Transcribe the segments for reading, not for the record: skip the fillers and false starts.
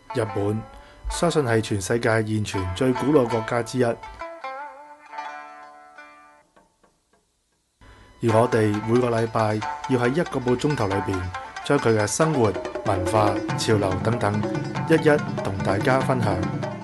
日本相信係全世界現存最古老國家之一，而我哋每個禮拜要喺1個半鐘頭裏邊，將佢嘅生活、文化、潮流等等，一一同大家分享。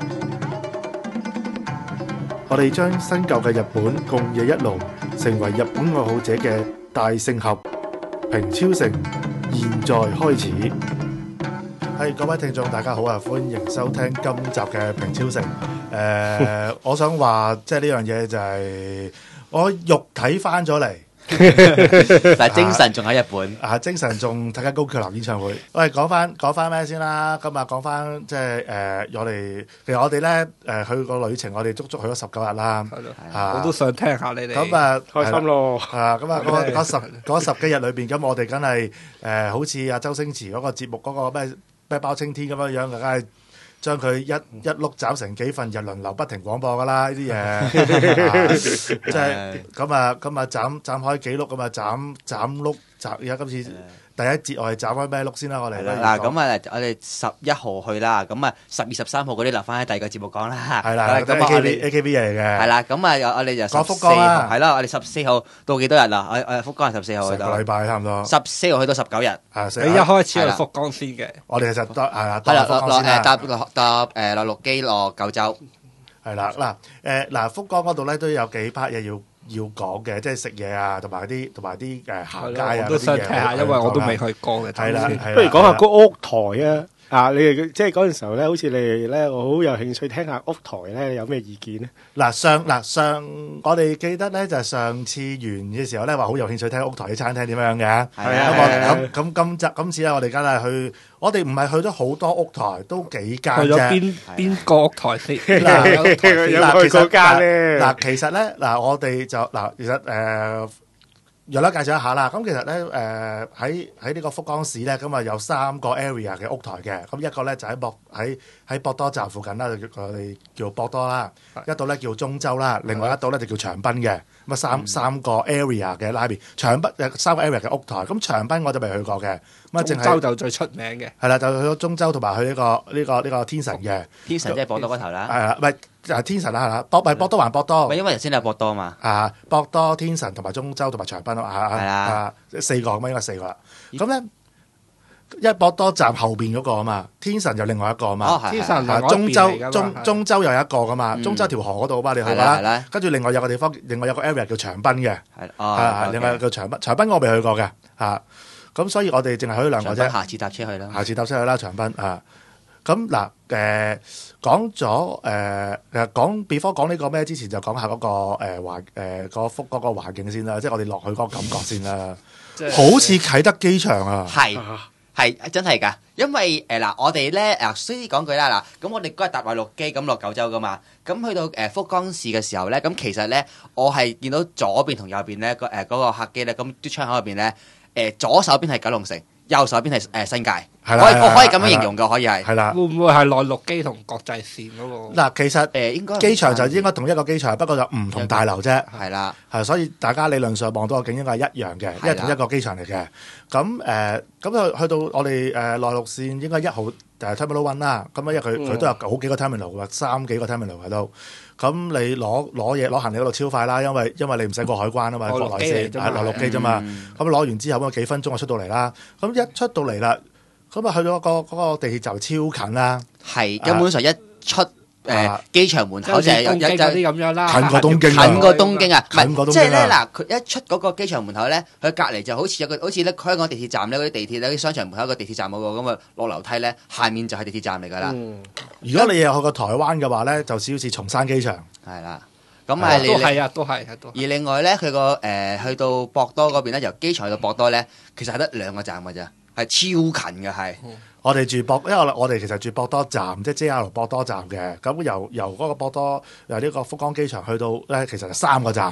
我哋將新舊嘅日本共冶一爐，成為日本愛好者嘅大聖合。平超城現在開始。各位聽眾大家好啊，歡迎收聽今集嘅平超城。我想話即係呢樣嘢就係我肉體翻咗嚟。 但係精神仲喺日本精神仲睇緊高橋林演唱會。喂，講翻咩先啦？今日講翻即係其實我哋咧去個旅程，我哋足足去咗19日啦。 係咯，我都想聽下你哋。 咁啊， 開心咯！ 嗰十幾日裏邊，咁我哋梗係好似阿周星馳嗰個節目嗰個咩包青天咁樣樣，梗係將佢一碌斬成幾份，日輪流不停廣播噶啦呢啲嘢，即係咁啊斬開幾碌咁啊斬碌斬，而家今次第一節我哋斬開咩碌先啦，我哋嗱咁啊，我哋11號去啦，咁啊12、13號嗰啲留翻喺第二個節目講啦。 係啦，咁我哋 AKB 嚟嘅。 係啦，咁啊我哋就講福岡啦， 係啦，我哋14號到幾多日啦？我福岡係14號去到。 成個禮拜差唔多。 14號去到19日。 你一開始去福岡先嘅。 我哋其實係啦， 係啦，搭內陸機落九州。 係啦，嗱福岡嗰度咧都有幾 part 嘢要講嘅，即係食嘢啊，同埋啲行街啊， 我都想聽下，因為我都未去過嘅。 係啦， 不如講下個屋台啊！你哋即係嗰陣時候咧，好似你哋咧，我好有興趣聽下屋台咧有咩意見咧？ 上我哋記得咧就係上次完嘅時候咧話好有興趣聽屋台啲餐廳點樣嘅。 係啊。 咁今次咧我哋梗係去，我哋唔係去咗好多屋台，都幾間啫。 去咗邊個屋台先？ 有冇去嗰間咧？ 其實咧我哋就其實若啦介紹一下啦，咁其實咧喺呢個福岡市咧，咁啊有3個 area 嘅屋台嘅，咁一個咧就喺博多站附近啦，我哋叫博多啦，一度咧叫中洲啦，另外一度咧就叫長濱嘅，咁啊三個 area 嘅拉邊，長濱3個 area 嘅屋台，咁長濱我就未去過嘅，咁啊中洲就最出名嘅， 係啦，就去咗中洲同埋去呢個天神嘅， 天神即係博多嗰頭啦， 係啦，唔係天神啦，係啦，博多還博多， 因為頭先你係博多嘛， 博多、天神同埋中洲同埋長濱係啦 ，4個咁啊，應該4個啦。咁咧，因為博多站後邊嗰個啊嘛，天神又另外一個啊嘛， 天神中洲又有一個噶嘛，中洲條河嗰度啊嘛，你去啦。跟住另外有個地方，另外有個 area 叫長濱嘅，另外叫長濱。長濱我未去過嘅，咁所以我哋淨係去咗2個啫。 下次搭車去啦。 下次搭車去啦，長濱啊。咁講咗講 before 講呢個咩之前就講下嗰個福嗰個環境先啦，即係我哋落去嗰個感覺先啦。好似啟德機場啊， 係真係㗎，因為我哋咧先講句啦咁我哋嗰日搭內陸機咁落九州㗎嘛，咁去到福岡市嘅時候咧，咁其實咧我係見到左邊同右邊咧嗰個客機咧，咁啲窗口入邊咧左手邊係九龍城，右手邊係新界，我可以咁樣形容嘅，可以係。 係啦， 會唔會係內陸機同國際線嗰個？ 其實應該機場就應該同一個機場，不過就唔同大樓啫。 係啦， 所以大家理論上望到個景應該係一樣嘅，因為同一個機場嚟嘅。咁去到我哋內陸線應該1號Terminal 1啦。咁因為佢都有好幾個 terminal 嘅，3幾個 terminal 喺度。咁你攞行李嗰度超快啦，因為你唔使過海關啊嘛，國內線係內陸機啫嘛。咁攞完之後咁幾分鐘就出到嚟啦。咁一出到嚟啦，咁啊去到嗰個地鐵站超近啦。 係根本上一出機場門口就係有啲咁樣啦， 近過東京， 近過東京啊！即係咧佢一出嗰個機場門口咧，佢隔離就好似好似咧香港地鐵站咧嗰啲地鐵咧啲商場門口個地鐵站嗰個咁啊落樓梯咧，下面就係地鐵站嚟㗎啦。 如果你有去過台灣嘅話咧，就少似松山機場。 係啦，咁係都係。而另外咧，佢個去到博多嗰邊咧，由機場去到博多咧，其實係得2個站㗎啫，係超近嘅係。 我哋因為我哋其實住博多站，即係 JR 博多站嘅。咁由嗰個博多由呢個福岡機場去到咧，其實係3個站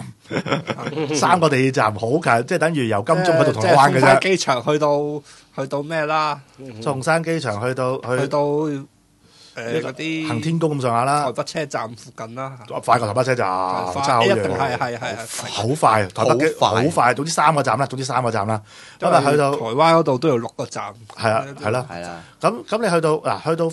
，3個地鐵站好近，即係等於由金鐘去到銅鑼灣嘅啫。 松山機場去到咩啦？ 松山機場去到嗰啲行天宮咁上下啦， 台北車站附近啦， 快過台北車站，差好遠， 係好快，台北機好快，總之3個站啦，咁啊去到台灣嗰度都有6個站， 係啦。咁你去到福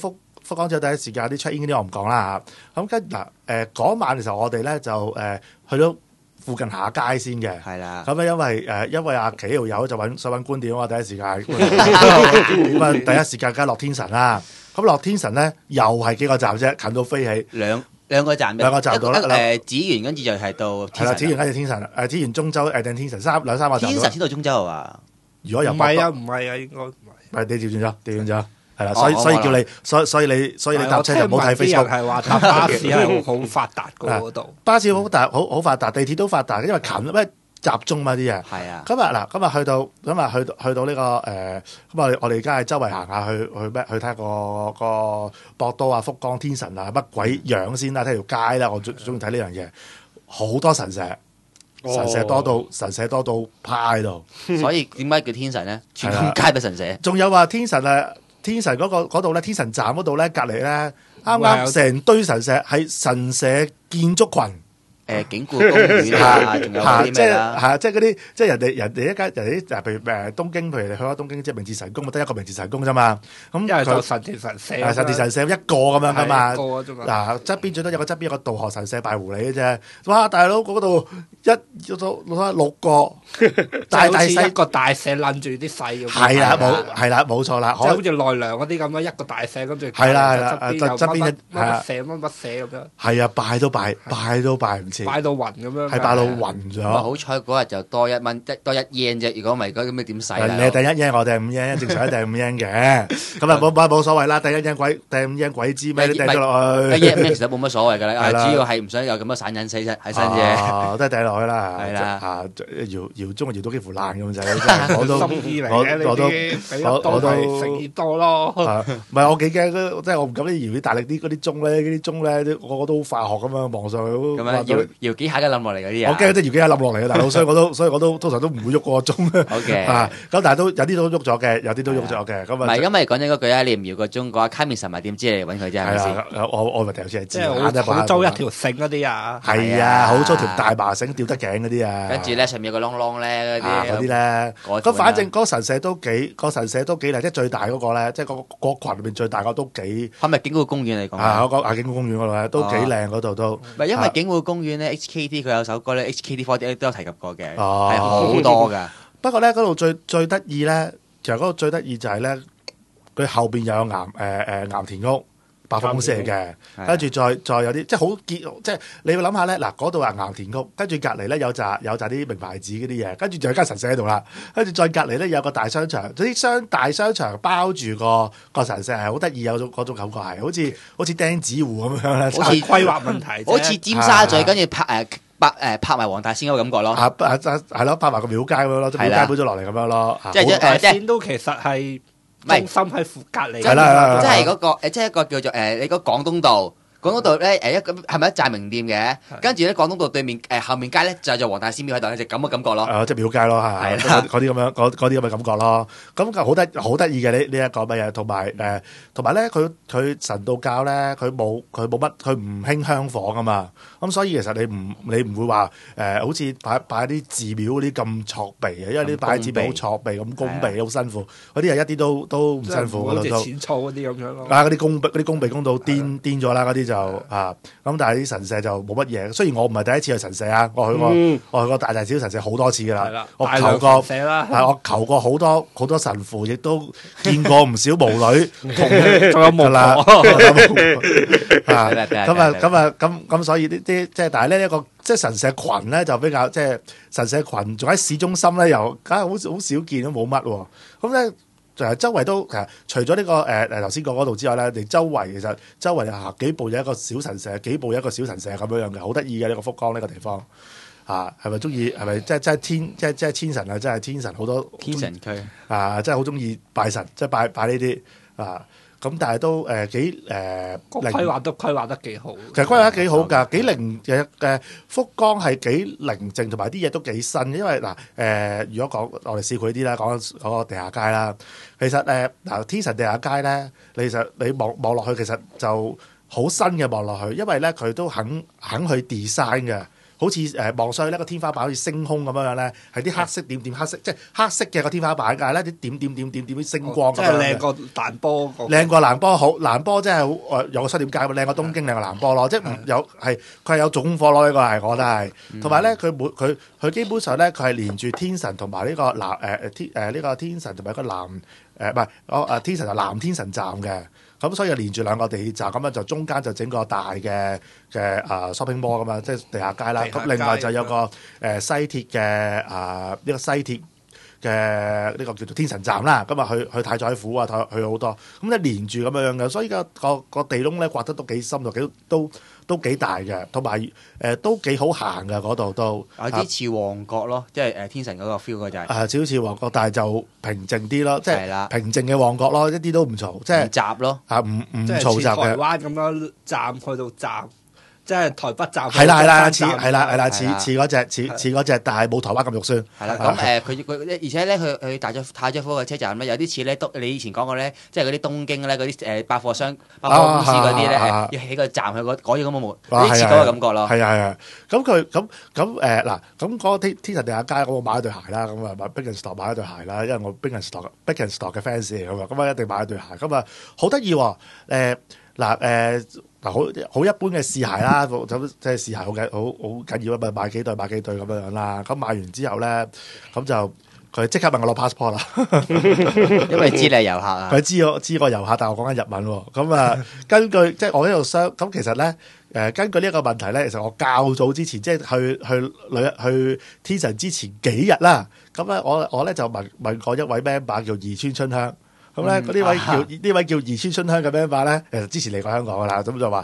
福岡之後第一時間啲 check in 嗰啲我唔講啦嚇。咁跟嗱嗰晚其實我哋咧就去到附近下街先嘅。 係啦。 咁咧因為阿幾條友就想揾觀點啊嘛，第一時間咁啊第一時間梗係落天神啦。咁落天神咧又係幾個站啫，近到飛起。 兩個站到啦。 紫園跟住就係到係啦，紫園跟住天神，紫園中洲定天神兩三個站。 天神先到中洲啊！ 如果由唔係啊，應該唔係。 唔係你調轉咗，係啦，所以叫你，所以你搭車就唔好睇 Facebook。 係話搭巴士係好發達嗰度， 巴士好發達，地鐵都發達，因為近，因為集中嘛啲嘢。 係啊。 今日去到呢個咁我哋而家係周圍行下去睇下個博多啊、福岡、天神啊乜鬼樣先啦，睇條街啦，我最中意睇呢樣嘢，好多神社。神社多到趴喺度， 所以點解叫天神咧？全街都神社。 仲有話天神嗰度咧，天神站嗰度咧，隔離咧，啱成堆神社係神社建築群。 景觀公園啊，仲有啲咩啦？ 即係嗰啲，即係人哋一間人哋譬如東京，譬如你去咗東京，即係明治神宮，得一個明治神宮啫嘛。咁因為就神田神社， 神田神社一個咁樣噶嘛。 一個啫嘛。 嗱，側邊最多有個側邊有個道學神社拜狐狸嘅啫。哇，大佬嗰度攞六個大細一個大社攬住啲細咁。 係啦，冇錯啦。 即係好似奈良嗰啲咁樣，一個大社跟住係啦，側邊乜社咁樣。 係啊，拜都拜唔切。 擺到暈咁樣， 係擺到暈咗。 好彩嗰日就多1蚊，多1 yen 啫。如果唔係，咁你點使啊？ 你係第1 yen，我哋係5 yen，正常係第5 yen 嘅。咁啊冇所謂啦，第5 yen 鬼知咩？掟咗落去。 1 yen 其實冇乜所謂㗎啦，主要係唔想有咁多散銀死喺身啫。 都係掟落去啦。 係啦。 搖中搖到幾乎爛咁滯。我都心意嚟嘅，我都誠意多咯。 唔係我幾驚，即係我唔敢啲搖啲大力啲嗰啲鐘咧，嗰啲鐘咧，我都好化學咁樣望上去。 咁樣搖幾下嘅冧落嚟嗰啲啊！ 我驚即係搖幾下冧落嚟嘅大佬，所以我都通常都唔會喐個鐘。 OK 咁但係都有啲都喐咗嘅，有啲都喐咗嘅。咁唔係，因為講真嗰句啊，你唔搖個鐘嘅話，卡面神咪點知你嚟揾佢啫？係咪先？ 我咪掉出嚟知。 即係好租一條繩嗰啲啊！ 係啊，好租條大麻繩吊得頸嗰啲啊！ 跟住咧上面有個啷啷咧嗰啲咧，咁反正嗰個神社都幾靚，即係最大嗰個咧，即係個群裏邊最大個都幾。 係咪景觀公園嚟講？ 嗰個景觀公園嗰度咧都幾靚，嗰度都。 唔係因為景觀公園咧，HKT 佢有首歌咧，HKT48都有提及過嘅，係好多㗎。 不過咧，嗰度最得意咧，其實嗰度最得意就係咧，佢後邊又有岩田屋。百貨公司嚟嘅，跟住再有啲即係好結，即係你要諗下咧，嗱嗰度係岩田屋，跟住隔離咧有紮啲名牌子嗰啲嘢，跟住就有間神社喺度啦，跟住再隔離咧有個大商場，啲大商場包住個神社係好得意，有嗰種感覺係好似釘子戶咁樣咧， 好似規劃問題， 好似尖沙咀跟住拍埋黃大仙嗰個感覺咯， 係咯，拍埋個廟街咁樣咯，廟街搬咗落嚟咁樣咯， 即係先都其實係。中心喺隔離， 係啦， 即係嗰個即係一個叫做你嗰廣東道。廣東道咧一個係咪一寨名店嘅？跟住咧廣東道對面後面街咧就係黃大仙廟喺度，就咁嘅感覺咯。 即係廟街咯，係嗰啲咁樣嗰啲咁嘅感覺咯。咁好得意嘅呢一個乜嘢，同埋咧佢神道教咧佢冇乜佢唔興香火噶嘛。咁所以其實你唔會話好似擺啲寺廟嗰啲咁挫鼻嘅，因為啲擺寺廟好挫鼻咁弓鼻好辛苦。嗰啲係一啲都唔辛苦嗰度都。 好似淺草嗰啲咁樣咯。 嗰啲弓鼻弓到癲咗啦嗰啲。咁但係啲神社就冇乜嘢。雖然我唔係第一次去神社啊，我去過大大小小神社好多次噶啦。我求過好多神父，亦都見過唔少巫女，仲有巫啦。咁所以啲即係，但係呢一個即係神社群咧就比較即係神社群，仲喺市中心咧又梗係好少見都冇乜喎。咁咧。周圍都除咗呢個頭先講嗰度之外咧，你周圍行幾步有一個小神社，幾步有一個小神社咁樣嘅，好得意嘅呢個福岡呢個地方係咪中意？係咪即係天神啊？即係天神好多天神區即係好中意拜神，即係拜呢啲咁但係都幾規劃都規劃得幾好。 其實規劃得幾好㗎，幾寧嘅福岡係幾寧靜，同埋啲嘢都幾新。因為如果講我哋試佢啲啦，講嗰個地下街啦，其實天神地下街咧，其實你望落去其實就好新嘅望落去，因為咧佢都肯去 design 嘅。 好似望上去呢個天花板好似星空咁樣咧，係啲黑色點點黑色，即係黑色嘅個天花板，但係咧啲點星光咁樣嘅。 即係靚過彈波個。 靚過蘭波好，蘭波真係好有個新點解靚過東京靚過蘭波咯，即係佢係有做功課咯，呢個係我覺得係。同埋咧，佢基本上咧，佢係連住天神同埋呢個呢個天神同埋個南唔係天神就南天神站嘅。咁所以連住兩個地鐵站，咁樣就中間就整個大嘅shopping mall 咁嘛，即係地下街啦。咁另外就有個西鐵嘅呢個西鐵嘅呢個叫做天神站啦。咁啊去太宰府啊，去好多。咁咧連住咁樣嘅，所以個地窿咧刮得都幾深，都幾大嘅，同埋都幾好行嘅嗰度都。 有啲似旺角咯，即係天神嗰個 feel 嗰就係。 少少似旺角，但係就平靜啲咯，即係啦係平靜嘅旺角咯，一啲都唔嘈，即係唔雜咯。 唔即係似嘈雜嘅。 台灣咁樣站去到站，即係台北站。 係啦，似嗰隻，但係冇台灣咁肉酸。 係啦，咁佢而且咧，佢太宰府嘅車站咧，有啲似咧你以前講過咧，即係嗰啲東京咧嗰啲百貨公司嗰啲咧，要起個站去嗰啲咁嘅模，有啲似嗰個感覺咯。 係啊，咁佢嗱，咁嗰個天神地下街，我買咗對鞋啦，咁啊買 Birkenstock 買咗對鞋啦，因為我 Birkenstock 嘅 fans 嚟㗎嘛，咁啊一定買咗對鞋，咁啊好得意喎，好一般嘅試鞋啦，咁即係試鞋好緊要啊嘛，買幾對咁樣啦。咁買完之後咧，咁就佢即刻問我攞 passport 啦， 因為知你係遊客啊。 佢知我遊客，但係我講緊日文喎。咁啊，根據即係我喺度咁其實咧根據呢一個問題咧，其實我較早之前即係去天神之前幾日啦，咁咧我咧就問過一位 member 叫二川春香。咁咧，呢位叫二川春香嘅 member 咧，其實之前嚟過香港噶啦，咁就話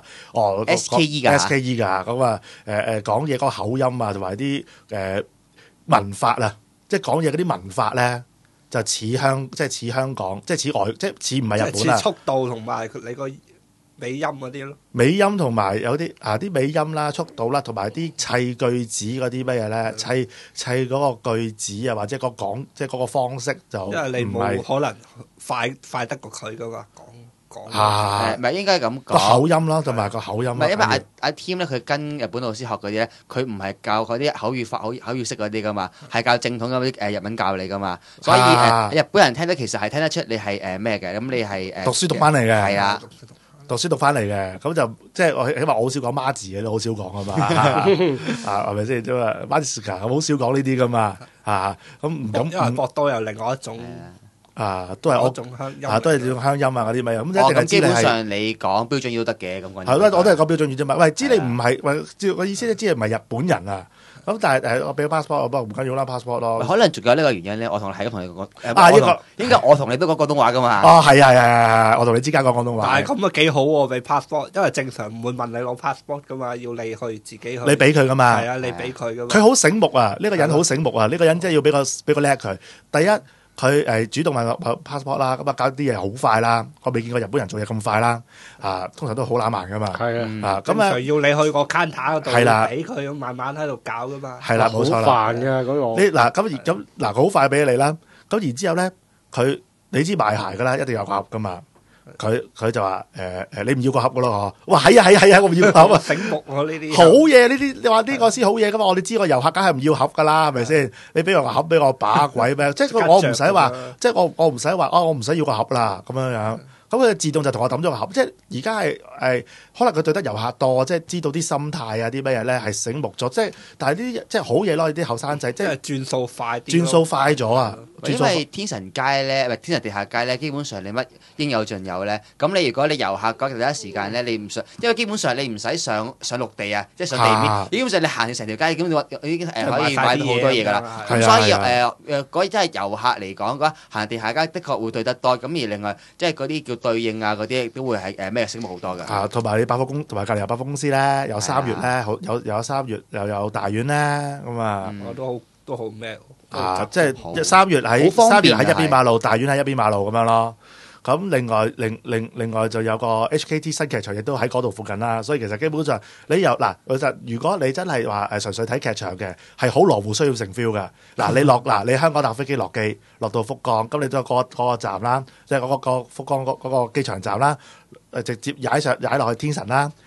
SKE 㗎，咁啊講嘢嗰個口音啊，同埋啲文法啊，即係講嘢嗰啲文法咧，就似香港，即係似外，即係似唔係日本啊。 似速度同埋你個尾音嗰啲咯。 尾音同埋有啲啲尾音啦、速度啦，同埋啲砌句子嗰啲乜嘢咧，砌嗰個句子啊，或者講即係嗰個方式就因為你冇可能快得過佢嗰個講。 唔係應該咁講個口音咯，同埋個口音。 唔係因為阿 Tim 咧，佢跟日本老師學嗰啲咧，佢唔係教嗰啲口語法、口語式嗰啲噶嘛，係教正統嗰啲日文教你噶嘛，所以日本人聽得其實係聽得出你係咩嘅，咁你係讀書讀翻嚟嘅。 係啊。 讀書讀翻嚟嘅，咁就即係我起碼我好少講媽字嘅，都好少講啊嘛，係咪先？咁啊媽字我好少講呢啲噶嘛，咁唔敢。 因為博多有另外一種都係我種鄉音， 都係種鄉音啊嗰啲咪咁，一定係基本上你講標準語都得嘅咁講。 係咯，我都係講標準語啫嘛。喂，知你唔係，我意思咧，知你唔係日本人啊。咁但係我俾個 passport，我唔緊要啦 passport 咯。 可能仲有呢個原因咧，我同你係咁同你講。應該我同你都講廣東話噶嘛。 係，我同你之間講廣東話。 但係咁啊幾好喎，俾 passport，因為正常唔會問你攞 passport 噶嘛，要你去自己去。 你俾佢噶嘛？ 係啊，你俾佢噶嘛。 佢好醒目啊！呢個人好醒目啊！呢個人真係要俾個叻佢。第一。佢主動問我 passport 啦，咁啊搞啲嘢好快啦，我未見過日本人做嘢咁快啦，通常都好懶慢噶嘛， 係啊， 咁啊要你去個 counter 嗰度， 係啦， 俾佢慢慢喺度搞噶嘛， 係啦，冇錯啦， 好煩嘅嗰個。 佢好快俾你啦，咁然之後咧，你知賣鞋噶啦，一定有個盒噶嘛。佢就話你唔要個盒噶咯嗬？哇係啊，我唔要個盒啊！ 醒目喎呢啲， 好嘢呢啲，你話呢個先好嘢噶嘛？我哋知個遊客梗係唔要盒噶啦，係咪先？你俾個盒俾我把鬼咩？即係我唔使話，即係我唔使話我唔使要個盒啦咁樣樣。咁佢自動就同我抌咗個盒，即係而家係可能佢對得遊客多，即係知道啲心態啊啲乜嘢咧係醒目咗，即係但係啲即係好嘢咯，啲後生仔即係轉數快啲， 轉數快咗啊！ 因為天神街咧，天神地下街咧，基本上你乜應有盡有咧。咁你如果你遊客嗰第一時間咧，你唔想，因為基本上你唔使上陸地啊，即係上地面，基本上你行成條街，咁已經可以買到好多嘢㗎啦。咁所以嗰啲真係遊客嚟講嘅話，行地下街的確會對得多。咁而另外即係嗰啲叫對應啊嗰啲，都會係咩醒目好多㗎。 同埋你百貨公同埋隔離有百貨公司咧，有三月咧，有三月又有大丸咧，咁啊， 我都好咩？ 即係三月喺一邊馬路，大丸喺一邊馬路咁樣咯。咁另外就有個 HKT 新劇場，亦都喺嗰度附近啦。所以其實基本上你其實如果你真係話純粹睇劇場嘅，係好羅湖需要成 feel 嘅。你香港搭飛機落機落到福岡，咁你都有嗰個站啦，即係嗰個福岡嗰個機場站啦。直接踩落去天神啦，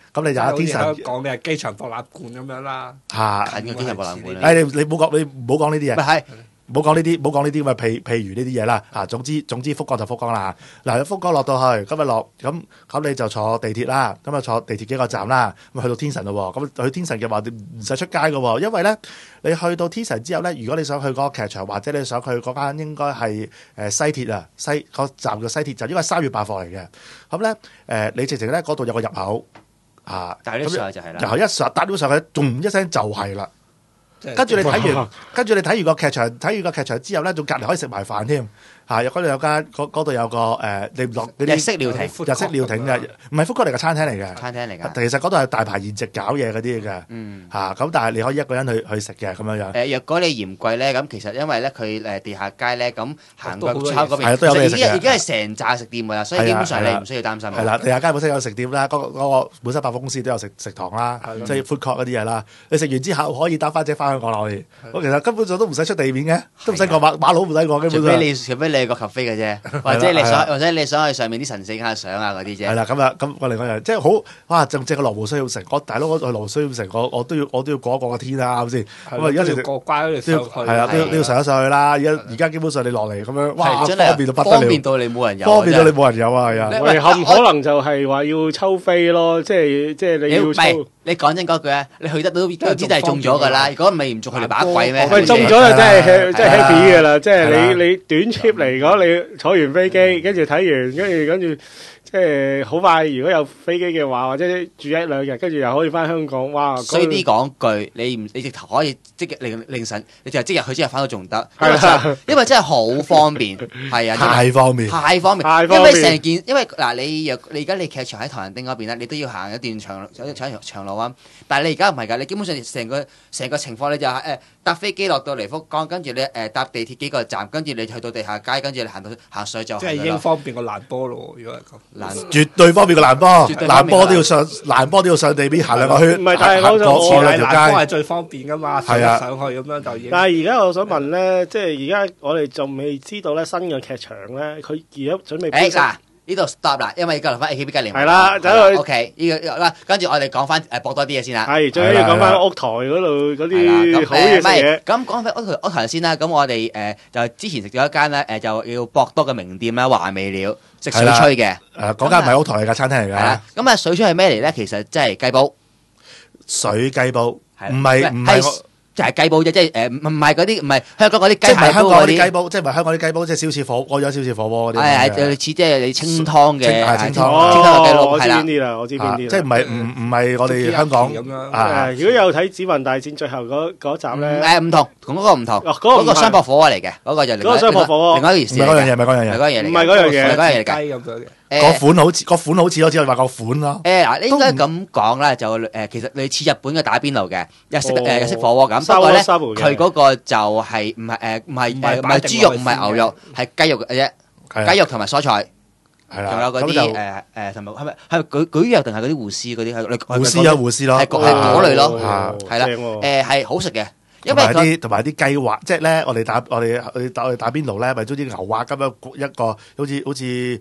咁你就有天神香港嘅機場博覽館咁樣啦。 嚇。 近嘅機場博覽館啦。 誒你唔好講呢啲嘢。 係唔好講呢啲咁嘅譬如呢啲嘢啦嚇，總之福岡就福岡啦。嗱，福岡落到去，今日落咁你就坐地鐵啦，咁啊坐地鐵幾個站啦，咁去到天神咯喎。咁去天神嘅話，唔使出街嘅喎，因為咧你去到天神之後咧，如果你想去嗰個劇場或者你想去嗰間應該係西鐵啊嗰站嘅西鐵站，應該係3月8貨嚟嘅。咁咧你直情咧嗰度有個入口啊， 但係呢上就係啦， 然後一上搭咗上去，咚一聲就係啦。跟住你睇完個劇場之後咧，仲隔離可以食埋飯添嚇。嗰度有間嗰度有個你唔落嗰啲日式料亭嘅，唔係福岡嚟嘅餐廳嚟嘅。 餐廳嚟㗎。 其實嗰度係大排筵席搞嘢嗰啲嘅嚇。咁但係你可以一個人去食嘅咁樣樣。 若果你嫌貴咧，咁其實因為咧佢地下街咧，咁行過抄嗰邊， 都有嘢食嘅已經係成扎食店㗎啦，所以基本上你唔需要擔心。 係啦，地下街本身有食店啦，嗰個本身百貨公司都有食堂啦，即係 food court 嗰啲嘢啦。你食完之後可以搭翻車翻香港落去。我其實根本上都唔使出地面嘅，都唔使過馬路，唔使過。基本上除非你係個咖啡嘅啫，或者你想去上面啲神聖下相啊嗰啲啫。 係啦，咁我另外又即係好哇！正個羅湖需要城，大佬我去羅湖需要城，我都要過一過個天啦，係咪先？咁而家就過關都要係啊，都要上去啦。而家基本上你落嚟咁樣，哇！ 真係方便到不得了， 方便到你冇人有， 方便到你冇人有啊！係啊， 遺憾可能就係話要抽飛咯，即係你要抽。 你講真嗰句啊，你去得都知係中咗㗎啦。如果唔係唔中，佢哋把鬼咩？ 喂，中咗就真係 happy 㗎啦！即係你短 trip 嚟講，你坐完飛機，跟住睇完，跟住即係好快。如果有飛機嘅話，或者住1-2日，跟住又可以翻香港，哇！ 衰啲講句，你直頭可以即日凌晨，你就即日去即日翻都仲得，因為真係好方便，係啊， 太方便， 因為成件，因為嗱你而家你劇場喺唐人町嗰邊咧，你都要行一段長路啊。但係你而家唔係㗎，你基本上成個情況你就係搭飛機落到嚟福岡，跟住你搭地鐵幾個站，跟住你去到地下街，跟住你行上就即係已經方便過蘭波咯。如果係咁， 絕對方便過蘭波，蘭波都要上地面行2個圈。 唔係，但係我蘭波係最方便㗎嘛，上去咁樣就已經。 但係而家我想問咧，即係而家我哋仲未知道咧新嘅劇場咧，佢而家準備搬嗱呢度 stop 啦，因為而家留翻 AKB 零。 係啦，走去 OK 呢個跟住我哋講翻博多啲嘢先啦。 係，最緊要講翻屋台嗰度嗰啲好嘢食嘢。 咁講翻屋台先啦，咁我哋就之前食咗一間咧就要博多嘅名店啦，華美料食水炊嘅。 嗰間唔係屋台嚟㗎，餐廳嚟㗎。 咁水炊係咩嚟咧？其實即係雞煲， 水雞煲，唔係。 就係雞煲啫，即係唔係嗰啲，唔係香港嗰啲雞排煲嗰啲雞煲， 即係唔係香港啲雞煲，即係小似火，我有小似火鍋嗰啲。 係類似即係你清湯嘅清湯嘅雞煲，我知邊啲啦，我知邊啲。 即係唔係我哋香港咁樣。 如果有睇《指環大戰》最後嗰集咧， 唔同，同嗰個唔同。嗰個雙撲火鍋嚟嘅，嗰個就另外一件事。 唔係嗰樣嘢，唔係嗰樣嘢， 唔係嗰樣嘢， 嗰樣嘢雞咁樣嘅。 個款好似咯，只可以話個款咯。 嗱，應該咁講啦，就其實類似日本嘅打邊爐嘅日式火鍋咁，不過咧佢嗰個就係唔係豬肉唔係牛肉，係雞肉嘅啫，雞肉同埋蔬菜，仲有嗰啲同埋係咪蒟蒻定係嗰啲護絲嗰啲？ 護絲咯， 係嗰類咯，係啦，係好食嘅。 同埋啲雞滑，即係咧，我哋打邊爐咧，咪中意牛滑咁樣一個，好似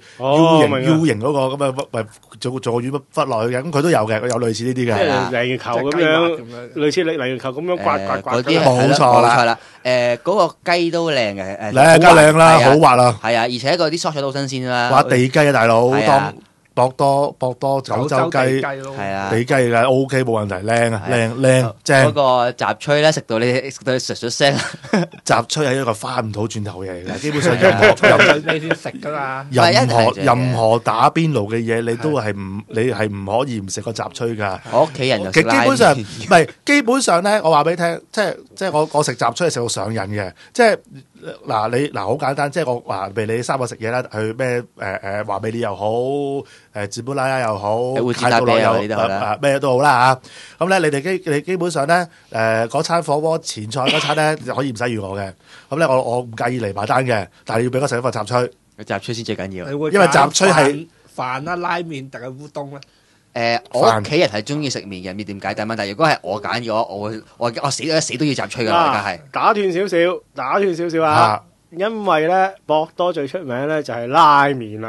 U 型嗰個咁啊，咪做個魚忽落去嘅，咁佢都有嘅，佢有類似呢啲嘅， 即係鯪魚球咁樣，類似鯪魚球咁樣刮嗰啲， 冇錯啦。 嗰個雞都靚嘅， 靚啦，好滑啊， 係啊，而且嗰啲蔬菜都新鮮啦， 滑地雞啊，大佬當。博多九州雞係啊， 地雞嘅 OK 冇問題，靚啊靚正。 嗰個雜炊咧食到你唰聲， 雜炊係一個翻唔到轉頭嘢嚟嘅，基本上你先食㗎嘛。 任何打邊爐嘅嘢，你都係唔可以唔食個雜炊㗎。 我屋企人又基本上唔係，基本上咧，我話俾你聽，即係我食雜炊係食到上癮嘅，即係。嗱好簡單，即係我話俾你3個食嘢啦，去咩華美利又好，治布拉又好，泰國佬又咩都好啦嚇。咁咧你基本上咧嗰餐火鍋前菜嗰餐咧可以唔使預我嘅。咁咧我唔介意嚟埋單嘅，但係要俾我食一份雜炊。 雜炊先最緊要， 因為雜炊係飯啦、拉麵定係烏冬咧。 我屋企人係中意食麵嘅，唔知點解。但問題如果係我揀咗，我死都要雜炊㗎啦，而家係打斷少少啊！因為咧博多最出名咧就係拉麵啦。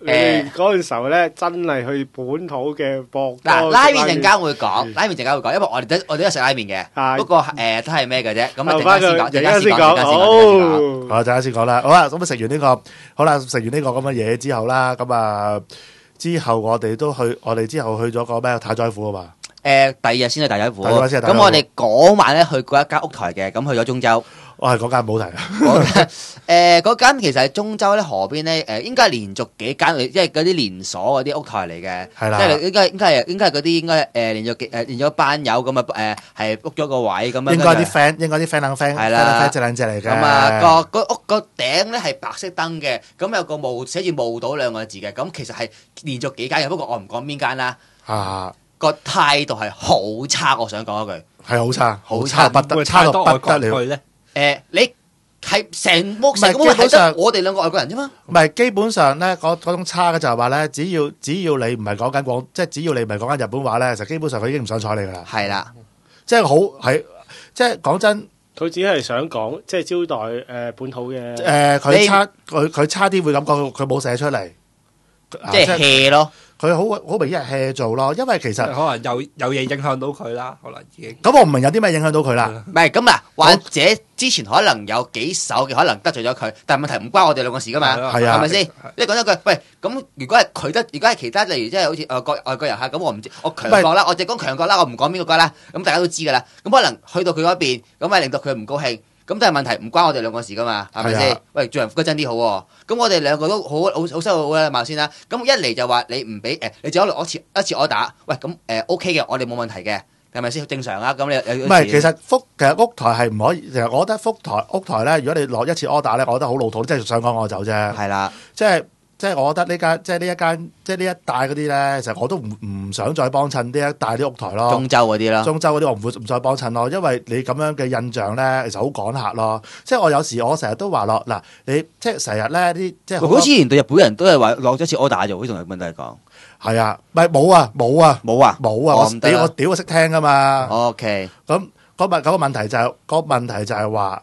你哋嗰陣時候咧，真係去本土嘅博嗱，拉麵陣間會講，拉麵陣間會講，因為我哋都有食拉麵嘅， 係不過都係咩嘅啫。咁啊， 留返佢陣間先講，陣間先陣間先講， 講，陣間先講。 好，陣間先講啦。好啦，咁食完呢個，好啦，食完呢個咁嘅嘢之後啦，咁啊之後我哋之後去咗個咩太宰府啊嘛。 第二日先去大宰府， 第二日先去大宰府咁我哋嗰晚咧去過一間屋台嘅，咁去咗中洲。 我係嗰間冇提啊。 嗰間其實喺中洲咧河邊咧，應該係連續幾間，即係嗰啲連鎖嗰啲屋台嚟嘅， 係啦即係應該係嗰啲應該連咗班友咁啊係 book 咗個位咁樣。 應該啲 friend 冷 friend 係啦隻靚隻嚟嘅。 咁啊個屋個頂咧係白色燈嘅，咁有個墓寫住墓島兩個字嘅，咁其實係連續幾間嘅，不過我唔講邊間啦。 啊， 個態度係好差，我想講一句。 係好差， 好差不得，差到不得了。 去咧， 你係成屋係成屋係基本上得我哋兩個外國人啫嘛。 唔係基本上咧，嗰種差嘅就係話咧，只要你唔係講緊即係只要你唔係講緊日本話咧，就基本上佢已經唔想睬你噶啦。 係啦， 即係即係講真， 佢只係想講即係招待本土嘅。 佢差啲會咁講，佢冇寫出嚟， 即係 hea 咯。 佢好明顯係 hea 做咯，因為其實可能有嘢影響到佢啦，可能已經。 咁我唔明有啲咩影響到佢啦。 唔係咁嗱，或者之前可能有幾手嘅可能得罪咗佢，但係問題唔關我哋兩個事噶嘛， 係啊係咪先？你講一句，喂，咁如果係其他，例如即係好似外國遊客咁，我唔知，我強國啦，我淨講強國啦，我唔講邊個國啦，咁大家都知噶啦。咁可能去到佢嗰邊，咁咪令到佢唔高興。咁但係問題唔關我哋兩個事噶嘛，係咪先？喂，做人負責真啲好喎。咁我哋兩個都好收好禮貌先啦。咁一嚟就話你唔俾你只可能一次我打，喂咁OK 嘅，我哋冇問題嘅，係咪先？正常啊。咁你唔係其實屋台係唔可以，其實我覺得屋台咧，如果你落一次 order 咧，我覺得好老土，即係想講我走啫。 係啦， 即係我覺得呢一帶嗰啲咧，其實我都唔想再幫襯呢一帶啲屋台咯。 中洲嗰啲啦， 中洲嗰啲我唔再幫襯咯，因為你咁樣嘅印象咧，其實好趕客咯。即係我成日都話咯，嗱你即係成日咧啲即係好似連對日本人都係話落咗次 order 就好似同日本人講。 係啊，唔係冇啊，我屌我識聽噶嘛。 OK， 咁嗰個問題就係話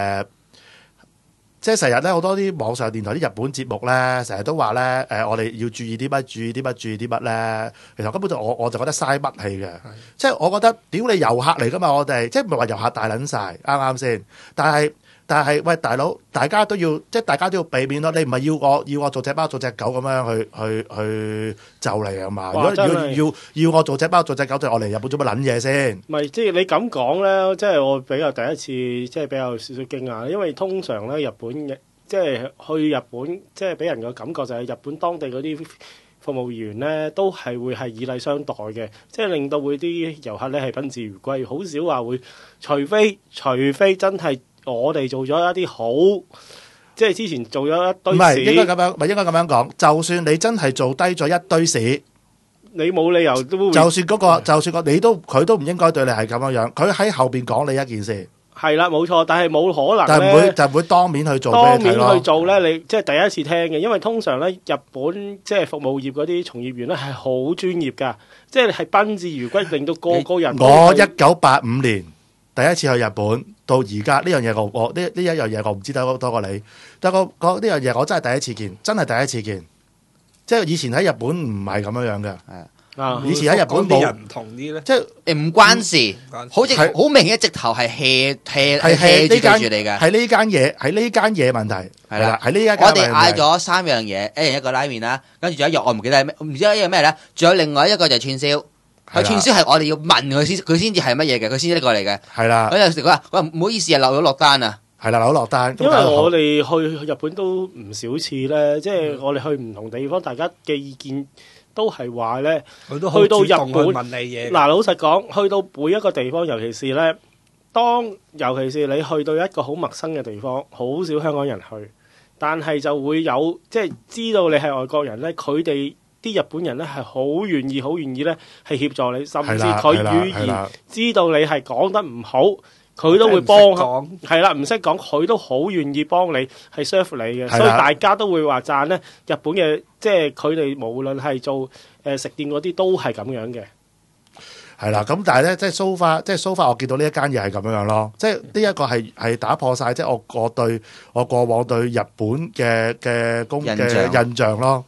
即係成日咧好多啲網上電台啲日本節目咧，成日都話咧我哋要注意啲乜咧，其實根本就我就覺得嘥乜氣嘅，即係我覺得屌你遊客嚟噶嘛，我哋即係唔係話遊客大撚晒啱啱先？但係喂大佬，大家都要避免咯，你唔係要我做隻貓做隻狗咁樣去就你啊嘛？如果要我做隻貓做隻狗，就我嚟日本做乜撚嘢先？ 唔係，即係你咁講咧，即係我比較第一次，即係比較少少驚訝，因為通常咧日本嘅即係去日本，即係俾人嘅感覺就係日本當地嗰啲服務員咧，都係會係以禮相待嘅，即係令到會啲遊客咧係賓至如歸，好少話會，除非真係我哋做咗一啲好，即係之前做咗一堆事，唔係應該咁樣講，就算你真係做低咗一堆事。 你冇理由都會就算佢都唔應該對你係咁樣，佢喺後邊講你一件事， 係啦冇錯，但係冇可能但係唔會當面去做俾你睇咯。 當面去做咧，你即係第一次聽嘅，因為通常咧日本即係服務業嗰啲從業員咧係好專業㗎，即係賓至如歸，令到個個人。 我1985年第一次去日本，到而家呢樣嘢我呢一樣嘢我唔知得多過你，但係呢樣嘢我真係第一次見，真係第一次見。即係以前喺日本唔係咁樣嘅，以前喺日本冇人唔同啲咧， 即係唔關事，好明顯直頭係 hea 住你嘅， 係呢間嘢問題， 係啦， 係呢間。 我哋嗌咗3樣嘢，一人一個拉麵啦，跟住仲有一樣我唔記得係咩，唔知一樣咩咧，仲有另外一個就係串燒，佢串燒係我哋要問佢先至係乜嘢嘅，佢先至過嚟嘅， 係啦。 嗰陣時佢話唔好意思啊，漏咗落單啊。 係啦，留落單。 因為我哋去日本都唔少次咧，即係我哋去唔同地方，大家嘅意見都係話咧，去到日本問你嘢。 嗱，老實講，去到每一個地方，尤其是咧，尤其是你去到一個好陌生嘅地方，好少香港人去，但係就會有即係知道你係外國人咧，佢哋啲日本人咧係好願意咧係協助你，甚至佢語言知道你係講得唔好。佢都會幫，係啦，唔識講，佢都好願意幫你，係 serve 你嘅，所以大家都會話讚咧。日本嘅即係佢哋無論係做食店嗰啲都係咁樣嘅。 係啦，咁但係咧，即係 so far，我見到呢一間嘢係咁樣咯，即係呢一個係打破晒，即係我過往對日本嘅印象咯。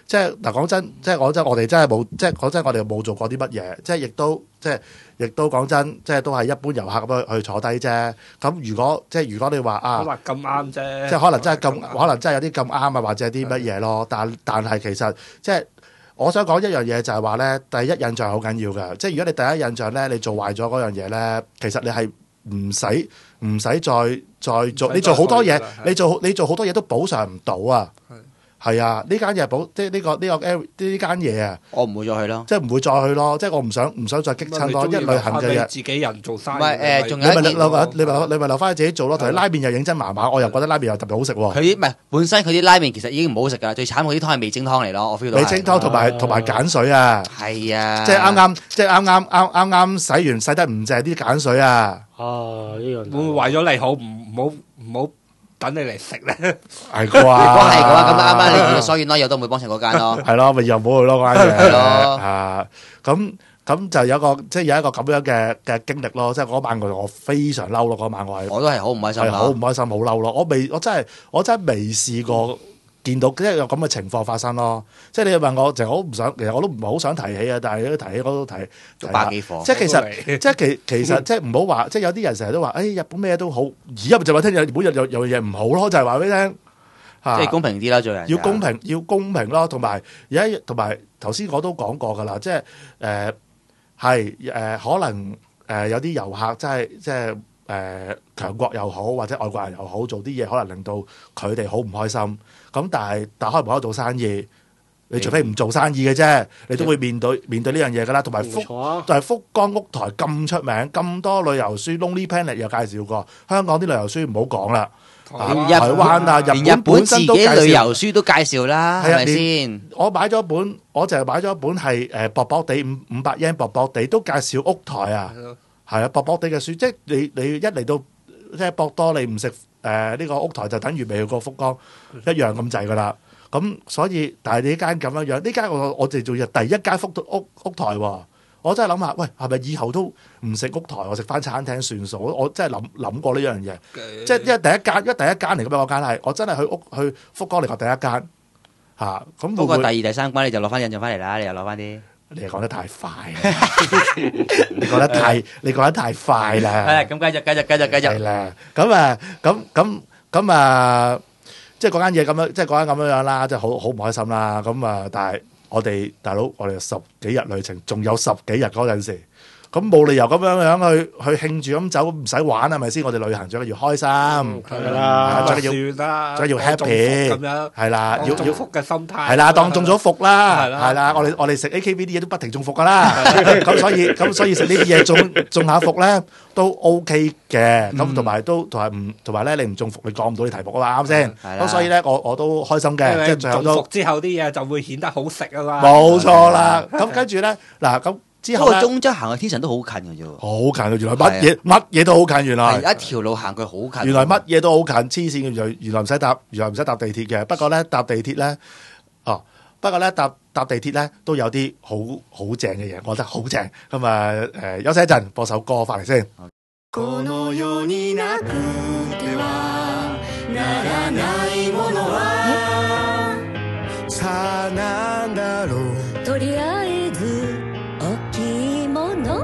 即係嗱講真，即係講真，我哋真係冇，即係講真，我哋冇做過啲乜嘢，即係亦都講真，即係都係一般遊客咁去坐低啫。咁如果你話啊， 可能咁啱啫， 即係可能真係咁，可能真係有啲咁啱啊，或者係啲乜嘢咯。但係其實即係我想講一樣嘢就係話咧，第一印象好緊要㗎。即係如果你第一印象咧，你做壞咗嗰樣嘢咧，其實你係唔使再做，你做好多嘢，你做好多嘢都補償唔到啊。係啊，呢間嘢即係呢間嘢啊， 我唔會再去咯。 即係唔會再去咯，即係我唔想再激親咯。一旅行嘅嘢， 自己人做生意。 唔係仲有一件你咪留翻自己做咯。同埋拉麵又認真麻麻，我又覺得拉麵又特別好食喎。 佢唔係本身佢啲拉麵其實已經唔好食㗎，最慘嗰啲湯係味精湯嚟咯。我 feel 到味精湯同埋鹼水啊， 係啊， 即係啱洗得唔淨啲鹼水啊。 哦，呢樣會唔會為咗你好，唔好等你嚟食咧？ 係啩？ 如果係嘅話，咁啱啱你所以咯，又都唔會幫襯嗰間咯。 係咯，咪又唔好去咯嗰間嘢。 係咯啊，咁就有一個咁樣嘅經歷咯。即係嗰晚我非常嬲咯，嗰晚我都係好唔開心係咯， 好唔開心，好嬲咯。我真係未試過見到即係有咁嘅情況發生咯。即係你問我，其實我唔想，其實我都唔係好想提起啊。但係你提起我都提百幾火。 即係其實即係唔好話，即係有啲人成日都話，日本咩都好，而家就話聽日本有嘢唔好咯，就係話俾你聽。 即係公平啲啦，做人要公平咯，同埋頭先我都講過㗎啦，即係可能有啲遊客即係強國又好，或者外國人又好，做啲嘢可能令到佢哋好唔開心。咁但係開唔開到做生意，你除非唔做生意嘅啫，你都會面對呢樣嘢㗎啦。同埋福岡屋台咁出名，咁多旅遊書 ，Lonely Planet 又介紹過，香港啲旅遊書唔好講啦。台灣啊， 日本自己旅遊書都介紹啦，係咪先？ 我淨係買咗一本係薄薄地500 yen 薄薄地都介紹屋台啊，係啊，薄薄地嘅書，即係你一嚟到即係博多，你唔食呢個屋台就等於未去過福岡一樣咁滯噶啦。咁所以但係呢間咁樣，呢間我哋做第一間屋台喎。我真係諗下，喂，係咪以後都唔食屋台，我食翻餐廳算數？我真係諗過呢樣嘢，即係因為第一間嚟嘅嘛，嗰間係我真係去福岡嚟過第一間嚇。咁不過第二、第三關你就攞翻印象翻嚟啦，你又攞翻啲。 你講得太快啦！你講得太快啦！ 係咁，繼續。 係啦，咁即係嗰間嘢咁樣，即係嗰間咁樣啦，即係好唔開心啦。咁但係我哋大佬，我哋10幾日旅程，仲有10幾日嗰陣時，咁冇理由咁樣去慶住咁走，唔使玩係咪先？我哋旅行最緊要開心， 係啦， 最緊要 happy 咁樣， 係啦，要中福嘅心態， 係啦，當中咗伏啦， 係啦，我哋食 AKB 啲嘢都不停中伏噶啦，咁所以食呢啲嘢中下伏咧都 OK 嘅，咁同埋咧你唔中伏，你講唔到啲題目啊嘛，啱先？咁所以咧我都開心嘅，即係最後都中伏之後啲嘢就會顯得好食啊嘛， 冇錯啦。咁跟住咧嗱咁。之後咧， 中州行去天神都好近嘅啫喎， 好近嘅，原來乜嘢都好近，原來一條路行佢好近， 原來乜嘢都好近，黐線嘅，原來唔使搭地鐵嘅。不過咧搭地鐵咧，搭地鐵咧都有啲好正嘅嘢，我覺得好正。咁休息一陣，播首歌翻嚟先。この世になくてはならないものはさあなんだろう。 とりあえず大きいもの。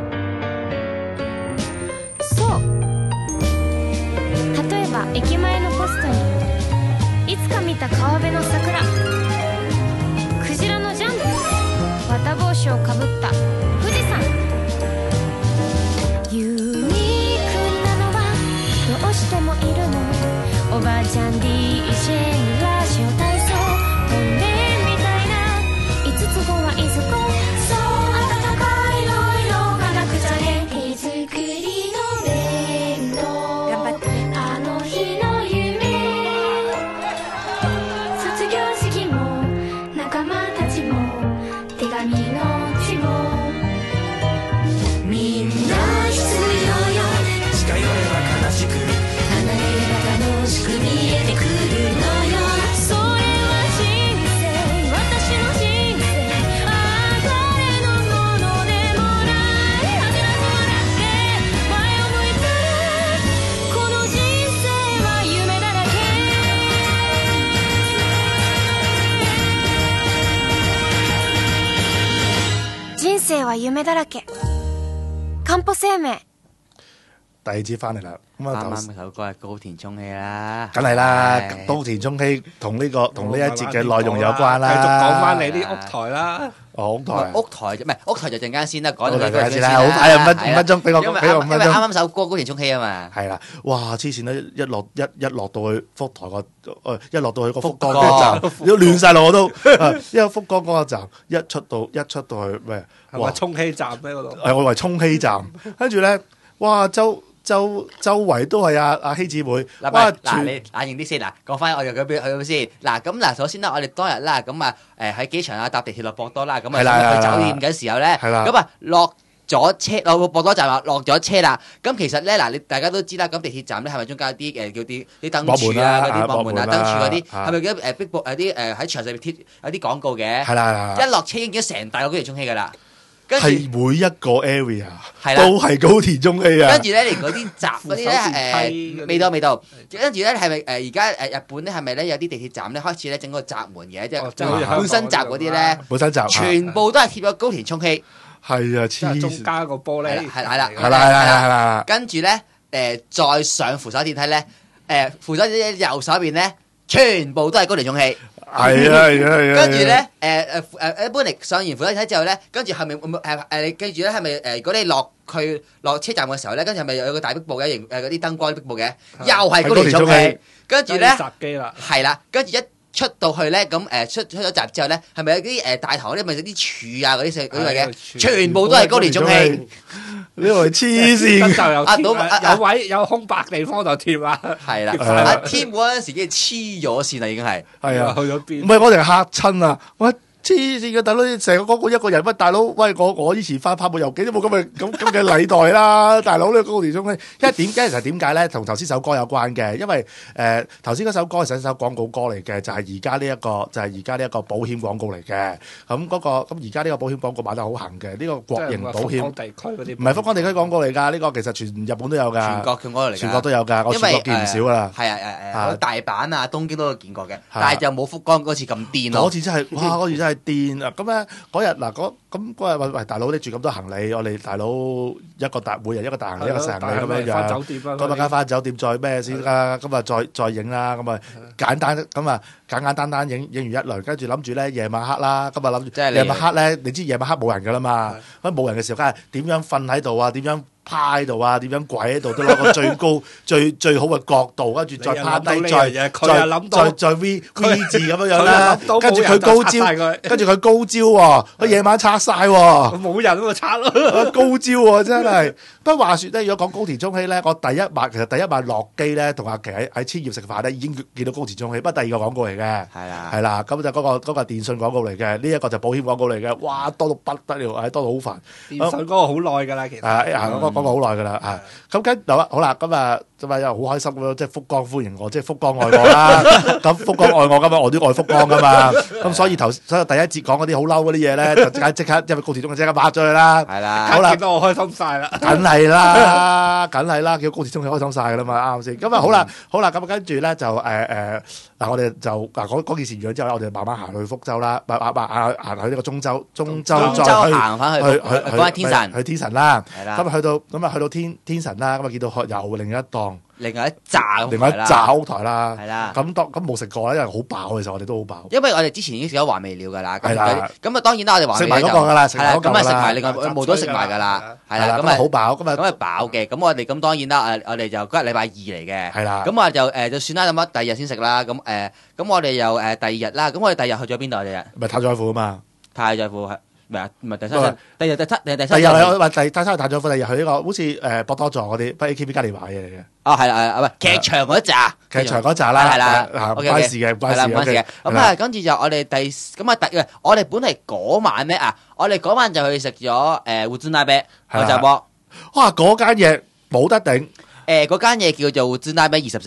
そう、例えば駅前のポストにいつか見た川辺の桜、クジラのジャンプ、綿帽子をかぶった富士山。ユニークなのはどうしてもいるの。おばあちゃん DJ にラジオ体操トンネルみたいな5つ子はいずこ。そう温かい色々がなくちゃね。手作りの弁当頑張ってあの日の夢。卒業式は夢だらけ。かんぽ生命。 第二節翻嚟啦，咁啊頭啱啱首歌係高田充希啦， 梗係啦， 係高田充希同呢一節嘅內容有關啦。 繼續講翻你啲屋台啦。 哦，屋台屋台唔係屋台就陣間先啦，講屋台到呢個陣間先啦好快啊五分鐘俾我因為俾我5分鐘因為啱啱首歌高田充希啊嘛， 係啦，哇黐線啦！一落到去福台一落到去個福岡福岡嗰站，都亂晒咯我都，因為福岡嗰個站一出到去咩？哇！ 係咪充氣站咩嗰度？ 我以為充氣站，跟住咧，哇！周圍都係阿希姊妹， 嗱， 哇！ 嗱，你冷靜啲先。嗱，講翻我哋嗰邊去咁先。嗱，咁嗱，首先啦，我哋當日啦，咁啊，喺機場啊，搭地鐵落博多啦，咁係啦啊，去酒店嘅時候咧， 係啦咁啊，落咗車，落到博多站啦，落咗車啦。咁其實咧，嗱，你大家都知啦，咁地鐵站咧係咪中間有啲叫啲燈柱啊、嗰啲幕門啊、燈柱嗰啲，係咪嗰啲壁布有啲喺牆上面貼有啲廣告嘅？ 係啦， 一落車已經成大個高田充希㗎啦。跟住係每一個 area 係啦都係高田充希啊！ 跟住咧，連嗰啲閘嗰啲咧扶手電梯嗰啲未到。跟住咧係咪而家日本咧係咪咧有啲地鐵站咧開始咧整個閘門嘅，即即係好似香港係本身閘嗰啲咧， 本身就全部都係貼咗高田充希。 係啊， 即係黐線中間個玻璃。 係啦係啦， 跟住咧再上扶手電梯咧，扶手電梯右手邊咧全部都係高田充希。 係啊， 跟住咧，一般嚟上完扶手電梯之後咧，跟住係咪你記住咧係咪如果你落車站嘅時候咧，跟住係咪有個大壁布嘅嗰啲燈光壁布嘅，又係高田充希。跟住咧閘機啦， 係啦，跟住一出到去咧，咁出咗閘之後咧，係咪有啲大堂嗰啲咪有啲柱啊嗰啲位嘅，全部都係高田充希。 呢個係黐線。 就有啊貼有位有空白地方就貼啦。 係啦， 貼返阿 Tim 嗰陣時已經黐咗線啦，已經係。 係啊， 去咗邊？ 唔係我哋係嚇親啊！喂，黐線嘅大佬，成個廣告一個人喂，大佬喂，我以前翻拍部遊記都冇咁嘅禮待啦，大佬呢個高田充希，因為點解咧？同頭先首歌有關嘅，因為頭先嗰首歌係一首廣告歌嚟嘅，就係而家呢一個保險廣告嚟嘅。咁而家呢個保險廣告買得好行嘅，呢個國營保險福岡地區嗰啲唔係福岡地區廣告嚟㗎，呢個其實全日本都有㗎， 全國嘅歌嚟㗎， 全國都有㗎，我全國見唔少㗎啦。 係我大阪啊、東京都有見過嘅，但係就冇福岡嗰次咁癲咯。 嗰次真係，哇！嗰次真係癲啊！咁咧嗰日嗱，嗰日喂大佬，你住咁多行李，我哋大佬每日一個大行李一個細行李咁樣樣， 酒店啦， 咁啊間翻酒店再咩先啦？咁啊再影啦，咁啊簡單影完一輪，跟住諗住咧夜晚黑啦，咁啊諗住夜晚黑咧，你知夜晚黑冇人㗎啦嘛，咁冇人嘅時候，梗係點樣瞓喺度啊？點樣趴喺度啊？點樣跪喺度都攞個最高最好嘅角度，跟住再趴低，再 V 字咁樣樣啦。跟住佢高招，喎，佢夜晚拆晒喎， 冇人咁咪拆咯。 高招喎真係。不過話説咧，如果講高田充希咧，我第一晚落機咧，同阿琪喺千葉食飯咧，已經見到高田充希。不過第二個廣告嚟嘅，係啦，咁就嗰個電信廣告嚟嘅，呢一個就保險廣告嚟嘅。哇，多到不得了，多到好煩。 電信嗰個好耐㗎啦，其實嗰個好耐㗎啦，咁好啦，咁啊又好開心咯，即係福岡歡迎我，即係福岡愛我啦。咁福岡愛我㗎嘛，我都愛福岡㗎嘛。咁所以第一節講嗰啲好嬲嗰啲嘢咧，就即刻因為高田充希即刻抹咗佢啦。 係啦， 好啦， 見到我開心晒啦， 梗係啦，叫高田充希開心晒㗎啦嘛，啱先。咁啊好啦，咁跟住咧就嗱我哋就嗰件事完咗之後咧，我哋慢慢行去福州啦，行去呢個中州再行翻去翻天神， 去天神啦。 係啦， 咁啊去到天神啦，咁啊見到又另一檔。 另外一紮屋台啦， 係啦， 咁冇食過啦，因為好飽，其實我哋都好飽。 因為我哋之前已經食咗還未了㗎啦， 係啦， 咁啊當然啦，我哋還食埋嗰個㗎啦， 係啦，咁啊食埋另外冇咗食埋㗎啦，係啦，咁啊好飽，咁啊飽嘅，咁我哋咁當然啦，我哋就嗰日禮拜二嚟嘅， 係啦， 咁我就算啦，咁啊第二日先食啦，咁我哋又第二日啦，咁我哋第二日去咗邊度啊？第二日咪太宰府啊嘛， 太宰府係。唔係第三日，第日第三日太宰府，第二日去呢個好似博多座嗰啲，不 AKB 加連華嘢嚟嘅。 哦，係啦，唔係劇場嗰紮， 劇場嗰紮啦， 係啦， 唔關事嘅，唔關事嘅。 咁啊，跟住就我哋我哋本嚟嗰晚咧我哋嗰晚就去食咗烏茲拉啤牛雜鍋。 哇！嗰間嘢冇得頂。 嗰間嘢叫做烏茲拉啤24啊。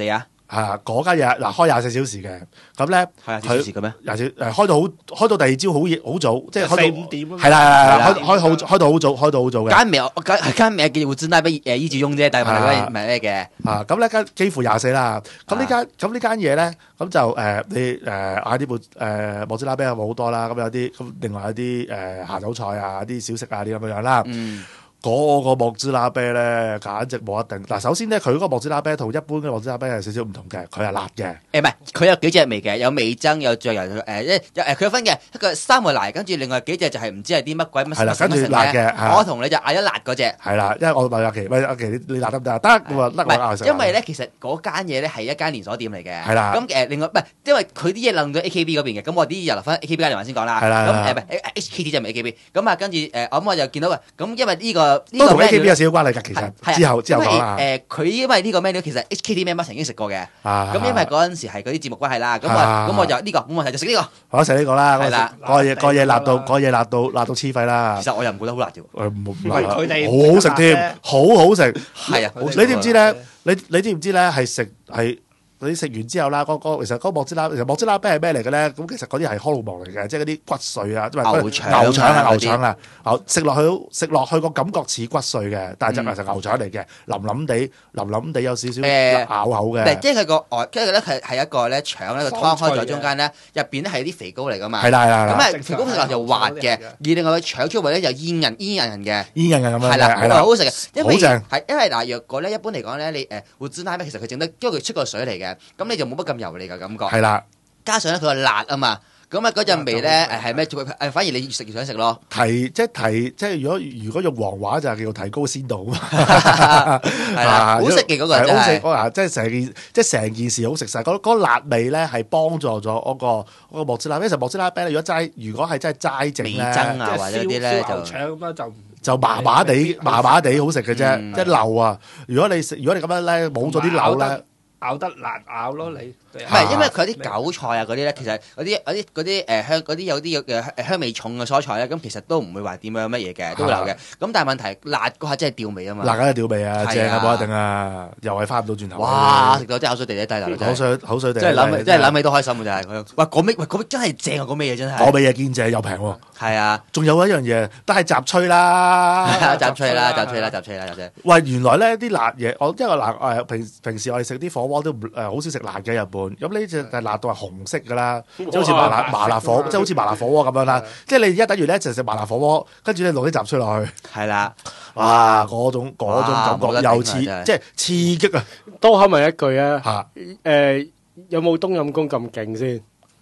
嗰間嘢嗱開24小時嘅，咁咧係啊，幾時嘅咩？ 開到第二朝好早，即係開到 4-5點係啦，開到好早，開到好早嘅。 間名叫胡志拉俾醫治翁啫，但係問題唔係咩嘅。 咁呢間幾乎24啦。咁呢間嘢咧，咁就你嗌啲莫茲拉啤有好多啦。咁有啲咁，另外有啲下酒菜啊、啲小食啊啲咁樣啦。嗰個莫茲拉啤咧，簡直冇一定。嗱，首先咧，佢嗰個莫茲拉啤同一般嘅莫茲拉啤係少少唔同嘅，佢係辣嘅。 唔係，佢有幾隻味嘅，有味噌，有醬油，佢有分嘅，一個三個奶，跟住另外幾隻就係唔知係啲乜鬼乜。 係啦，跟住辣嘅。 我同你就嗌咗辣嗰隻。 係啦，因為我問阿琪，喂阿琪，你辣得唔得啊？得，我話甩我嗌食。 因為咧，其實嗰間嘢咧係一間連鎖店嚟嘅。 係啦。 咁另外唔係，因為佢啲嘢楞咗 AKB 嗰邊嘅，咁我啲嘢留翻 AKB 間連環先講啦。 係啦。 咁唔係 HKT 就唔係 AKB。咁啊，跟住我就見到喂，咁因為呢個都同 AKB 有少少關係㗎，其實之後講啦。 佢因為呢個 menu 其實 HKT member 曾經食過嘅。咁因為嗰陣時係嗰啲節目關係啦，咁我就呢個冇問題就食呢個。 我食呢個啦。 係啦。 個嘢辣到黐肺啦。 其實我又唔覺得好辣條。 佢哋好好食添，好好食。 係啊。 你知唔知咧？你知唔知咧？係你食完之後啦，其實嗰個莫茲拉啤係咩嚟嘅咧？咁其實嗰啲係荷魯蒙嚟嘅，即係嗰啲骨髓啊，即係牛腸啊，食落去個感覺似骨髓嘅，但係就係牛腸嚟嘅，腍腍地有少少咬口嘅。 即係佢個外，跟住咧佢係一個咧腸咧，個湯開咗中間咧，入邊咧係啲肥膏嚟噶嘛。 係啦。 咁啊肥膏食落就滑嘅，而另外個腸出嚟咧就煙韌嘅。 煙韌咁樣。 係啦，好好食嘅。 好正。 係因為嗱，若果咧一般嚟講咧，你胡椒拉咩？其實佢整得，因為佢出個水嚟嘅。咁你就冇乜咁油膩嘅感覺， 係啦。 加上咧佢個辣啊嘛，咁啊嗰陣味咧係咩？反而你越食越想食咯。 即係如果用黃話就係叫提高鮮度啊嘛。 係啦，好食嘅嗰個真係。 即係成件事好食晒。嗰辣味咧係幫助咗嗰個莫茲拉啤。其實莫茲拉啤如果係真係齋整咧， 味噌啊或者啲咧就麻麻地好食嘅啫，即係流啊！如果你咁樣咧，冇咗啲流咧。 咬得難咬咯，你唔係因為佢啲韭菜啊嗰啲咧，其實嗰啲香嗰啲有啲嘅香味重嘅蔬菜咧，咁其實都唔會話點樣乜嘢嘅，都會有嘅。咁但係問題辣嗰下真係吊味啊嘛！ 辣梗係吊味啊，正啊，冇一定啊，又係翻唔到轉頭。 哇！食到真係口水地底啦， 口水地。 真係諗起都開心嘅就係。哇！嗰味真係正啊！嗰味嘢真係。 嗰味嘢堅正又平喎。 係啊。仲有一樣嘢都係雜吹啦。 雜吹啦！ 喂，原來咧啲辣嘢，因為嗱平時我哋食啲火鍋都好少食辣嘅日本，咁呢隻就辣到係紅色㗎啦，即係好似麻辣火，即係好似麻辣火鍋咁樣啦。即係你而家等於咧就食麻辣火鍋，跟住你落啲雜吹落去， 係啦， 哇！嗰種感覺又即係刺激啊！ 多口問一句啊，有冇冬陰功咁勁先？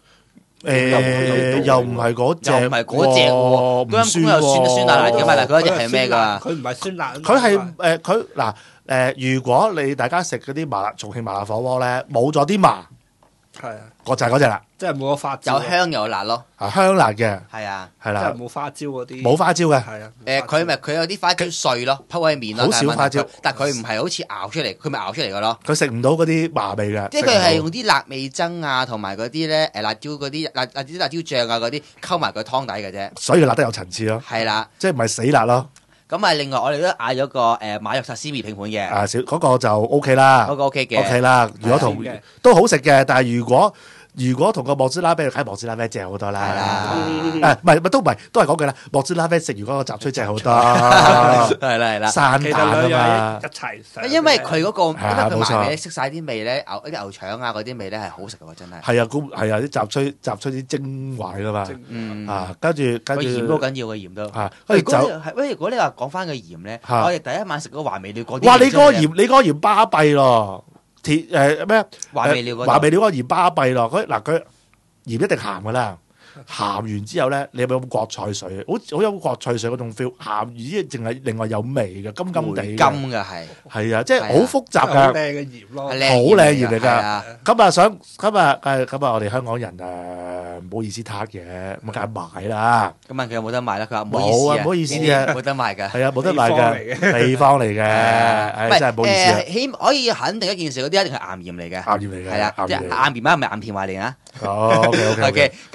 又唔係嗰隻喎， 冬陰功又酸辣嘅嘛？嗱，嗰隻係咩㗎？ 佢唔係酸辣， 佢係佢嗱。如果你大家食嗰啲重慶麻辣火鍋咧，冇咗啲麻， 係啊， 就係嗰隻啦， 即係冇咗花椒， 有香有辣咯， 香辣嘅， 係啊， 係啦， 即係冇花椒嗰啲， 冇花椒嘅， 係啊， 佢有啲花椒碎咯，拋喺面咯， 好少花椒， 但係佢唔係好似熬出嚟，佢咪熬出嚟嘅咯， 佢食唔到嗰啲麻味嘅， 即係佢係用啲辣味噌啊，同埋嗰啲咧辣椒嗰啲辣椒醬啊嗰啲溝埋個湯底嘅啫， 所以辣得有層次咯， 係啦， 即係唔係死辣咯。 咁啊，另外我哋都嗌咗個馬肉薩斯米拼盤嘅， 嗰個就 OK 啦， 嗰個 OK 嘅 ，OK 啦。如果都好食嘅，但係如果同個莫茲拉啤，睇莫茲拉啤正好多啦。唔係都唔係，都係嗰句啦。莫茲拉啤食完嗰個雜炊正好多， 係啦， 山蛋啊嘛， 一齊。 因為佢嗰個，因為佢埋尾識晒啲味咧，啲牛腸啊嗰啲味咧係好食嘅喎，真係。 係啊，啲雜炊啲精華㗎嘛。跟住鹽都緊要嘅鹽都。如果你話講翻個鹽咧，我哋第一晚食嗰個華味料嗰啲。 哇！你嗰個鹽巴閉咯。咩？ 華味料嗰個鹽巴閉咯，佢鹽一定鹹噶啦，鹹完之後咧，你有冇飲國菜水？好有國菜水嗰種 feel， 鹹完之後淨係另外有味嘅，金金地嘅， 甘嘅係啊，即係好複雜㗎， 好靚嘅鹽咯， 好靚鹽嚟㗎。咁啊，我哋香港人唔好意思撻嘅，咁梗係買啦。 咁問佢有冇得賣啦？佢話冇唔好意思啊， 冇得賣㗎。 係啊，冇得賣㗎，地方嚟嘅，真係唔好意思啊。 起可以肯定一件事，嗰啲一定係岩鹽嚟嘅。 岩鹽嚟嘅， 係啦，即係岩鹽啊，唔係岩田華嚟啊。 OK， 咁你都明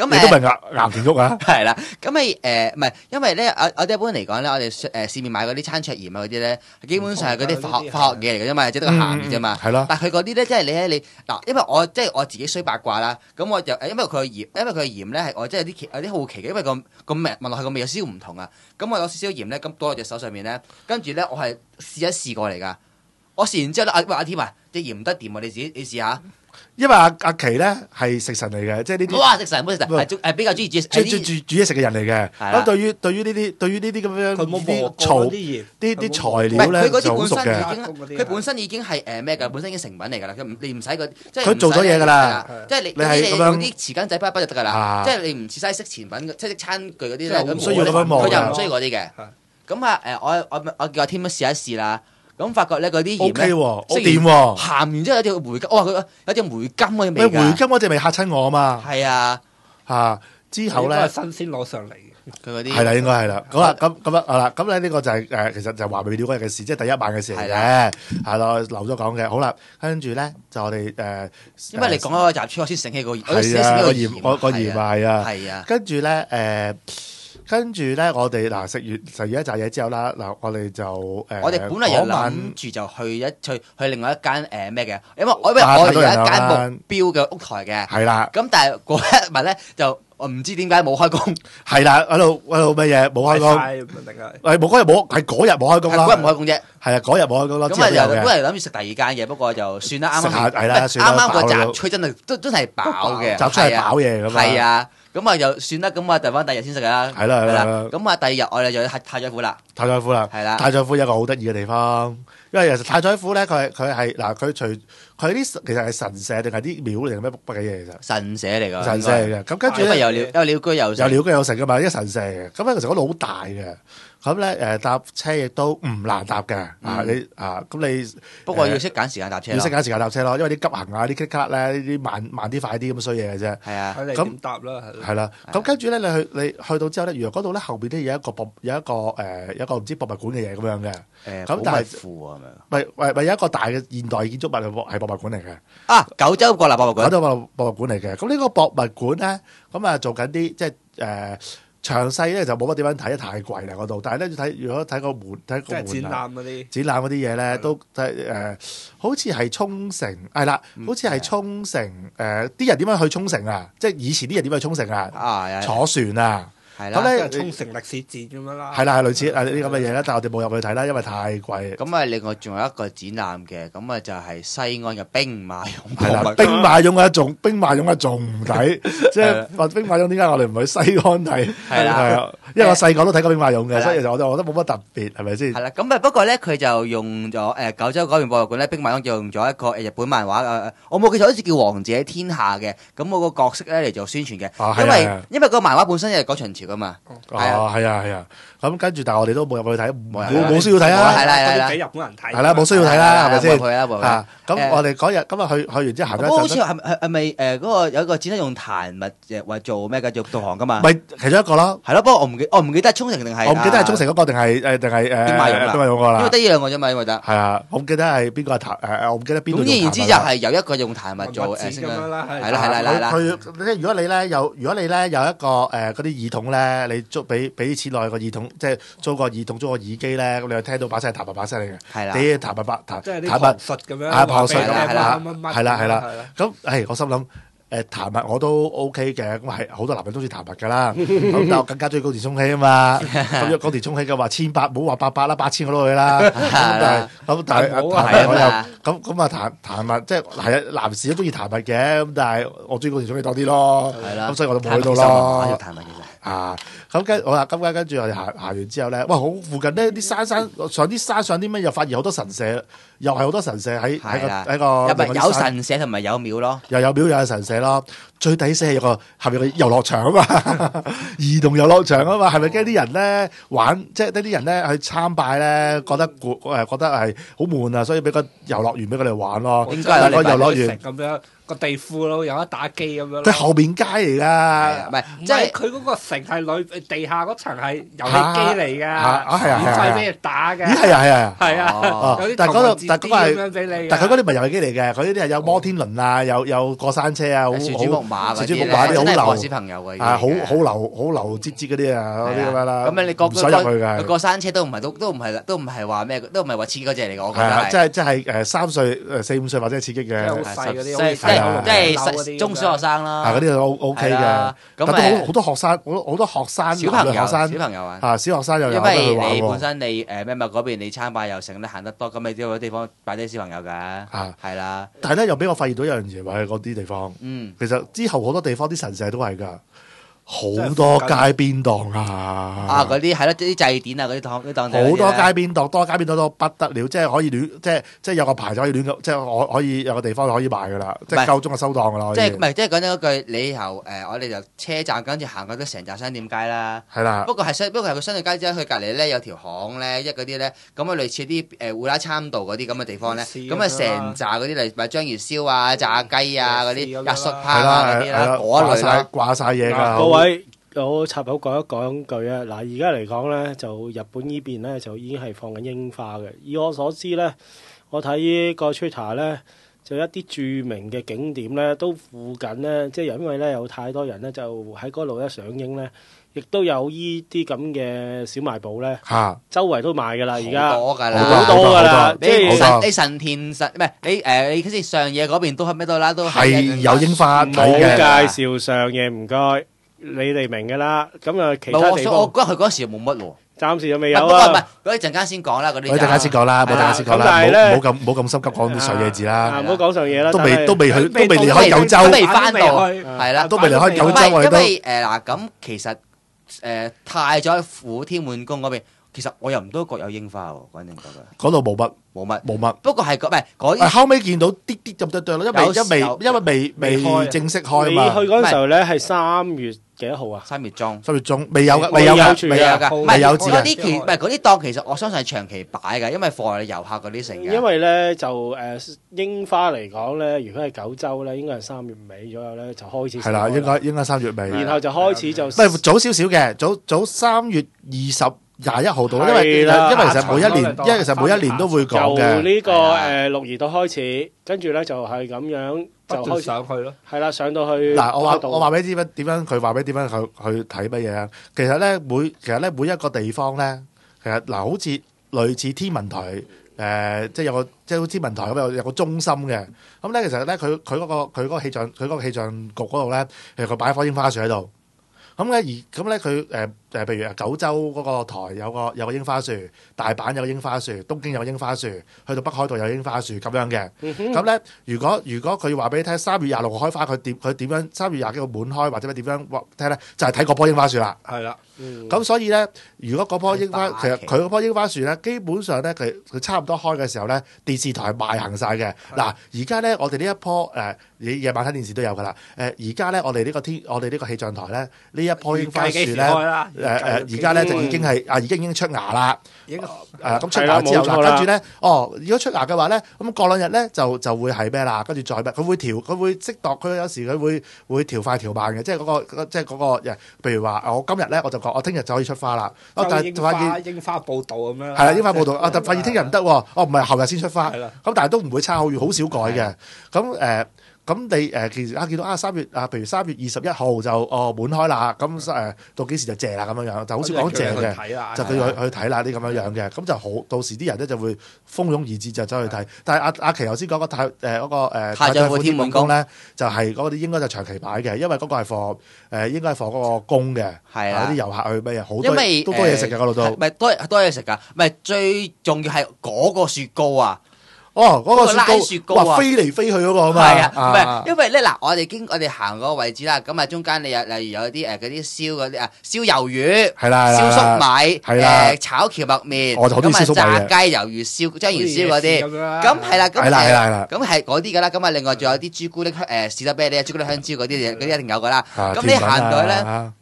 岩田屋啊， 係啦，咁咪唔係，因為咧我哋一般嚟講咧，我哋市面買嗰啲餐桌鹽啊嗰啲咧，基本上係嗰啲化學嘢嚟嘅啫嘛，只得個鹹嘅啫嘛。 係咯。 但係佢嗰啲咧，即係你嗱，因為我即係我自己衰八卦啦，咁我就因為佢嘅鹽咧係我即係有啲好奇嘅，因為個味聞落去個味有少少唔同啊。咁我攞少少鹽咧，咁倒喺隻手上面咧，跟住咧我係試過嚟㗎。我試完之後咧，阿添啊，隻鹽唔得掂啊！你試下。 因為阿奇咧係食神嚟嘅，即係呢啲。 哇！食神唔好食神，係比較中意煮嘢食嘅人嚟嘅。咁對於呢啲咁樣啲材料咧就好熟嘅。 佢本身已經係咩㗎？本身已經成品嚟㗎啦。你唔使即係佢做咗嘢㗎啦。 即係你用啲匙羹仔筆就得㗎啦。即係你唔似晒識前品，即係識餐具嗰啲咧。 唔需要咁樣磨。 佢又唔需要嗰啲嘅。咁啊我叫阿添試一試啦。咁發覺咧嗰啲鹽咧， 好掂喎， 鹹完之後有隻梅金，佢有隻梅金嗰隻味㗎。 梅金嗰隻味嚇親我啊嘛。 係啊， 之後咧新鮮攞上嚟嘅， 佢嗰啲係啦，應該係啦。好啦，咁啦，咁咧呢個就係其實就話未了嗰日嘅事，即係第一晚嘅事嚟嘅，係咯，漏咗講嘅。好啦，跟住咧就我哋因為你講嗰個雜處，我先醒起個係啊個鹽係啊， 係啊， 跟住咧，我哋嗱食完一紮嘢之後啦，嗱我哋就我哋本嚟有諗住就去另外一間咩嘅，因為我哋有一間目標嘅屋台嘅， 係啦。 咁但係嗰一日咧就我唔知點解冇開工， 係啦，喺度乜嘢冇開工，係冇嗰日冇，係嗰日冇開工啦， 嗰日冇開工啫， 係啊，嗰日冇開工咯。 咁啊又本嚟諗住食第二間嘅，不過就算啦，啱個雜吹真係真係飽嘅， 雜吹係飽嘢㗎嘛， 係啊。咁啊，就算啦，咁啊，就翻第二日先食啦。 係啦。 咁啊，第二日我哋就去太宰府啦。 太宰府啦， 係啦。 太宰府有一個好得意嘅地方，因為其實太宰府咧，佢係嗱，佢啲其實係神社定係啲廟嚟嘅咩乜嘅嘢其實？ 神社嚟㗎。 神社嚟嘅。咁跟住咧有鳥居有鳥居有城㗎嘛，一個神社嘅。咁咧其實嗰度好大嘅。咁咧搭車亦都唔難搭嘅。咁你不過要識揀時間搭車。 要識揀時間搭車咯，因為啲急行啊、啲 K 卡咧、呢啲慢啲、快啲咁衰嘢嘅啫。 係啊。 睇你點搭啦。 係啦。咁跟住咧，你去到之後咧，原來嗰度咧後邊咧有一個唔知博物館嘅嘢咁樣嘅。咁但係咪有一個大嘅現代建築物係博物館嚟嘅。 啊，九州國立博物館。 九州博物館嚟嘅。咁呢個博物館咧，咁啊做緊啲即係詳細咧就冇乜點樣睇，太貴啦嗰度。但係咧如果睇個門即係展覽嗰啲嘢咧，都好似係沖繩係啦，好似係沖繩啲人點樣去沖繩啊？即係以前啲人點樣去沖繩啊？坐船啊！ 係啦， 咁咧沖繩歷史展咁樣啦。 係啦，係類似呢啲咁嘅嘢啦，但係我哋冇入去睇啦，因為太貴。 咁啊，另外仲有一個展覽嘅，咁啊就係西安嘅兵馬俑。 係啦，兵馬俑仲唔睇？即係話兵馬俑點解我哋唔去西安睇？係啦，因為我細個都睇過兵馬俑嘅，所以其實我覺得冇乜特別，係咪先？係啦，咁啊不過咧，佢就用咗九州嗰邊博物館咧，兵馬俑就用咗一個日本漫畫我冇記錯好似叫《王者天下》嘅，咁我個角色咧嚟做宣傳嘅，因為個漫畫本身係講秦朝噶嘛。 係啊，咁跟住，但係我哋都冇入去睇，冇需要睇啊， 係啦， 俾日本人睇， 係啦，冇需要睇啦，係咪先？咁我哋嗰日咁啊去完之後行咗一陣， 好似係咪嗰個有一個展用檀物話做咩嘅？做導航噶嘛？ 咪其中一個咯， 係咯。不過我唔記得係沖繩定係我唔記得係沖繩嗰個定係兵馬俑個啦。 因為得呢兩個啫嘛，因為得係啊，我唔記得係邊個係我唔記得邊個。 總言之就係有一個用檀物做咁樣啦， 係啦。 如果你咧有一個嗰啲耳筒咧，你俾錢落去個耳筒，即係租個耳筒、租個耳機咧，咁你就聽到把聲係彈聲嚟嘅。係啦，啲彈即係啲旁述咁樣。 旁述係啦。咁我心諗彈物我都 OK 嘅，咁係好多男人都中意彈物㗎啦。咁但我更加中意高田充希啊嘛。咁高田充希嘅話1800，唔好話800啦，8000我都去啦。咁但係彈物我又咁啊彈物即係啊，男士都中意彈物嘅，咁但係我中意高田充希多啲咯。係啦，咁所以我就冇去到咯。咁跟住我哋行完之後咧，哇！好附近呢啲山上啲咩又發現好多神社，又係好多神社喺個有神社同埋有廟咯， 又有廟又有神社咯。最抵死係有個下面個遊樂場啊嘛，兒童遊樂場啊嘛，係咪驚啲人咧玩？即係啲人咧去參拜咧，覺得覺得係好悶啊，所以俾個遊樂園俾佢哋玩咯。 應該有個遊樂園咁樣。 個地庫咯，有得打機咁樣咯。 佢後邊街嚟㗎。 係啊唔係即係即係佢嗰個城係地下嗰層係遊戲機嚟㗎， 係啊免費俾你打嘅。 咦係啊係啊。 係啊， 哦有啲但係嗰度頭文字 D 但係嗰個係咁樣俾你㗎。 但係佢嗰啲唔係遊戲機嚟嘅，佢呢啲係有摩天輪啊，有過山車啊，好樹珠木馬嗰樹珠啲木馬啲好咧，真係放流小朋友嘅嘢。 啊，好流擠擠嗰啲啊，嗰啲咁樣啦。 咁你過唔想入去㗎。 過山車都唔係話咩，都唔係話刺激嗰只嚟嘅，我覺係啊， 得即係3歲、4、5歲或者係刺激嘅， 即係好啊細嗰啲即係啊係中小學生啦。 嗰啲就 OK 嘅。 係啦咁但都好多學生，好多學生小朋友學生小朋友啊。 啊，小學生又有因得去玩為你本喎。 身你咩咪嗰邊你參拜又成，你行得多，咁你都有啲地方擺啲小朋友㗎， 啊係啦， 但係咧，又俾我發現到一樣嘢，話係嗰啲地方， 嗯， 其實之後好多地方啲神社都係㗎，好係多附近街邊檔啊！ 啊嗰啲係咯，啲祭典啊嗰啲檔好多街邊檔，多街邊檔到不得了，即係可以亂，即係有個牌就可以亂咁，即係我可以有個地方可以賣㗎啦，即係唔係夠鐘就收檔㗎啦。 即係唔係即係講真嗰句，你由我哋由車站跟住行過都成扎商店街啦。 係啦， 不過係個商店街之後，佢隔離咧有條巷咧，嗰啲咧，咁啊類似啲烏拉參道嗰啲咁嘅地方咧， 類似咁啊成扎嗰啲嚟賣章魚燒啊、炸雞啊嗰啲類似咁樣壓縮係蝦啦， 啊嗰啲啦，嗰類啦。 掛晒嘢嗱， 㗎。 各位，我插口講一講句啊！嗱，而家嚟講咧，就日本呢邊咧就已經係放緊櫻花嘅。以我所知咧，我睇個 Twitter 咧，就一啲著名嘅景點咧，都附近咧，即係因為咧有太多人咧，就喺嗰度咧賞櫻咧，亦都有依啲咁嘅小賣部咧， 嚇周圍都賣㗎啦。而家好多㗎啦， 好多㗎啦，即你係你神田唔係你好似上野嗰邊都係咩都啦，都係有櫻花睇冇嘅。 介紹上嘢，唔該，你哋明㗎啦。咁啊，其他地我方覺得佢嗰時冇乜喎。 暫時就未唔有係啊。 嗰啲陣間先講啦，嗰啲我陣間先講啦，冇陣間先講咁啦， 但係呢冇咁心急講啲上野字啦， 啊，唔好講上嘢啦， 都但係未去，都未離都開九州， 都未翻到， 去係啦， 都未離開九唔州，我哋都係因為嗱咁，其實太宰府天滿宮嗰邊，其實我又唔都覺有櫻花喎，講真講句， 嗰度冇乜冇乜。 冇乜。 不過係唔係嗰啲後尾見到啲啲咁多咯，因為未未開正式你開嘛， 去嗰陣時候咧係3月幾多號啊？ 3月中。 3月中未有㗎， 未有㗎， 住未有㗎，唔係未有字嘅嗰啲唔係嗰啲檔，其實我相信係長期擺㗎，因為貨遊客嗰啲成嘅。 因為咧就櫻花嚟講咧，如果係九州咧，應該係3月尾左右咧就開始。 係啦，應該3月尾。 然後就開始就唔係早少少嘅，早3月21號到，因為係啦其實每一年都會講由嘅。 呢個係啦鹿兒島開始，跟住咧就係咁樣就不斷開始上去咯。 係啦，上到去嗱，我度話俾你知點樣，佢話俾點樣去睇乜嘢啊？其實咧每一個地方咧，其實嗱好似類似天文台即係有個即係好似天文台咁有個中心嘅。咁咧其實咧佢嗰個氣象局嗰度咧，其實佢擺棵櫻花樹喺度。咁咧佢譬如九州嗰個台有個櫻花樹，大阪有個櫻花樹，東京有個櫻花樹，去到北海道有櫻花樹咁樣嘅。咁咧，如果佢話俾你聽3月26號開花，佢點樣3月20幾號滿開或者點樣聽咧，就係睇嗰棵櫻花樹啦。 係啦， 咁所以咧，如果嗰棵櫻花， 大旗其實佢嗰棵櫻花樹咧，基本上咧佢差唔多開嘅時候咧，電視台賣行晒嘅。嗱，而家咧我哋呢一棵你夜晚睇電視都有噶啦。而家咧我哋呢個氣象台咧呢一棵櫻花樹咧，而家咧就已經已經出芽啦。咁出芽之後係啦冇錯啦跟住咧，如果出芽嘅話咧，咁過2日咧就會係咩啦？跟住再咩？佢會適度，佢有時佢會調快調慢嘅，即係嗰個譬如話我今日咧我就講我聽日就可以出花啦。但係發現櫻花報道咁樣。 係啦，櫻花報道但發現聽日唔得喎，唔係後日先出花。 係啦咁但係都唔會差好遠，好少改嘅。咁你其實見到3月譬如3月21號就滿開啦，咁到幾時就謝啦咁樣樣，就好少講謝嘅，就佢去睇啦啲咁樣樣嘅，咁就好到時啲人咧就會蜂擁而至就走去睇。但係阿奇頭先講個太宰府天滿宮咧，就係嗰啲應該就長期擺嘅，因為嗰個係應該係放嗰個宮嘅， 係啦啲遊客去咩嘢，好因為多嘢食嘅嗰度都。 唔係多嘢食㗎，唔係最重要係嗰個雪糕啊！ 嗰個拉雪糕啊哇飛嚟飛去嗰個啊嘛， 係啊，唔係因為咧嗱，我哋行嗰個位置啦，咁啊中間你例如有啲嗰啲燒嗰啲燒魷魚， 係啦燒粟米， 係啦炒蕎麥麵， 我就好中意燒粟米嘅咁啊炸雞、魷魚燒、章魚燒嗰啲，咁係啦， 係啦咁係嗰啲㗎啦，咁啊另外仲有啲朱古力士多啤梨、朱古力香蕉嗰啲嘢，嗰啲一定有㗎啦。咁你甜品行到去咧， 啊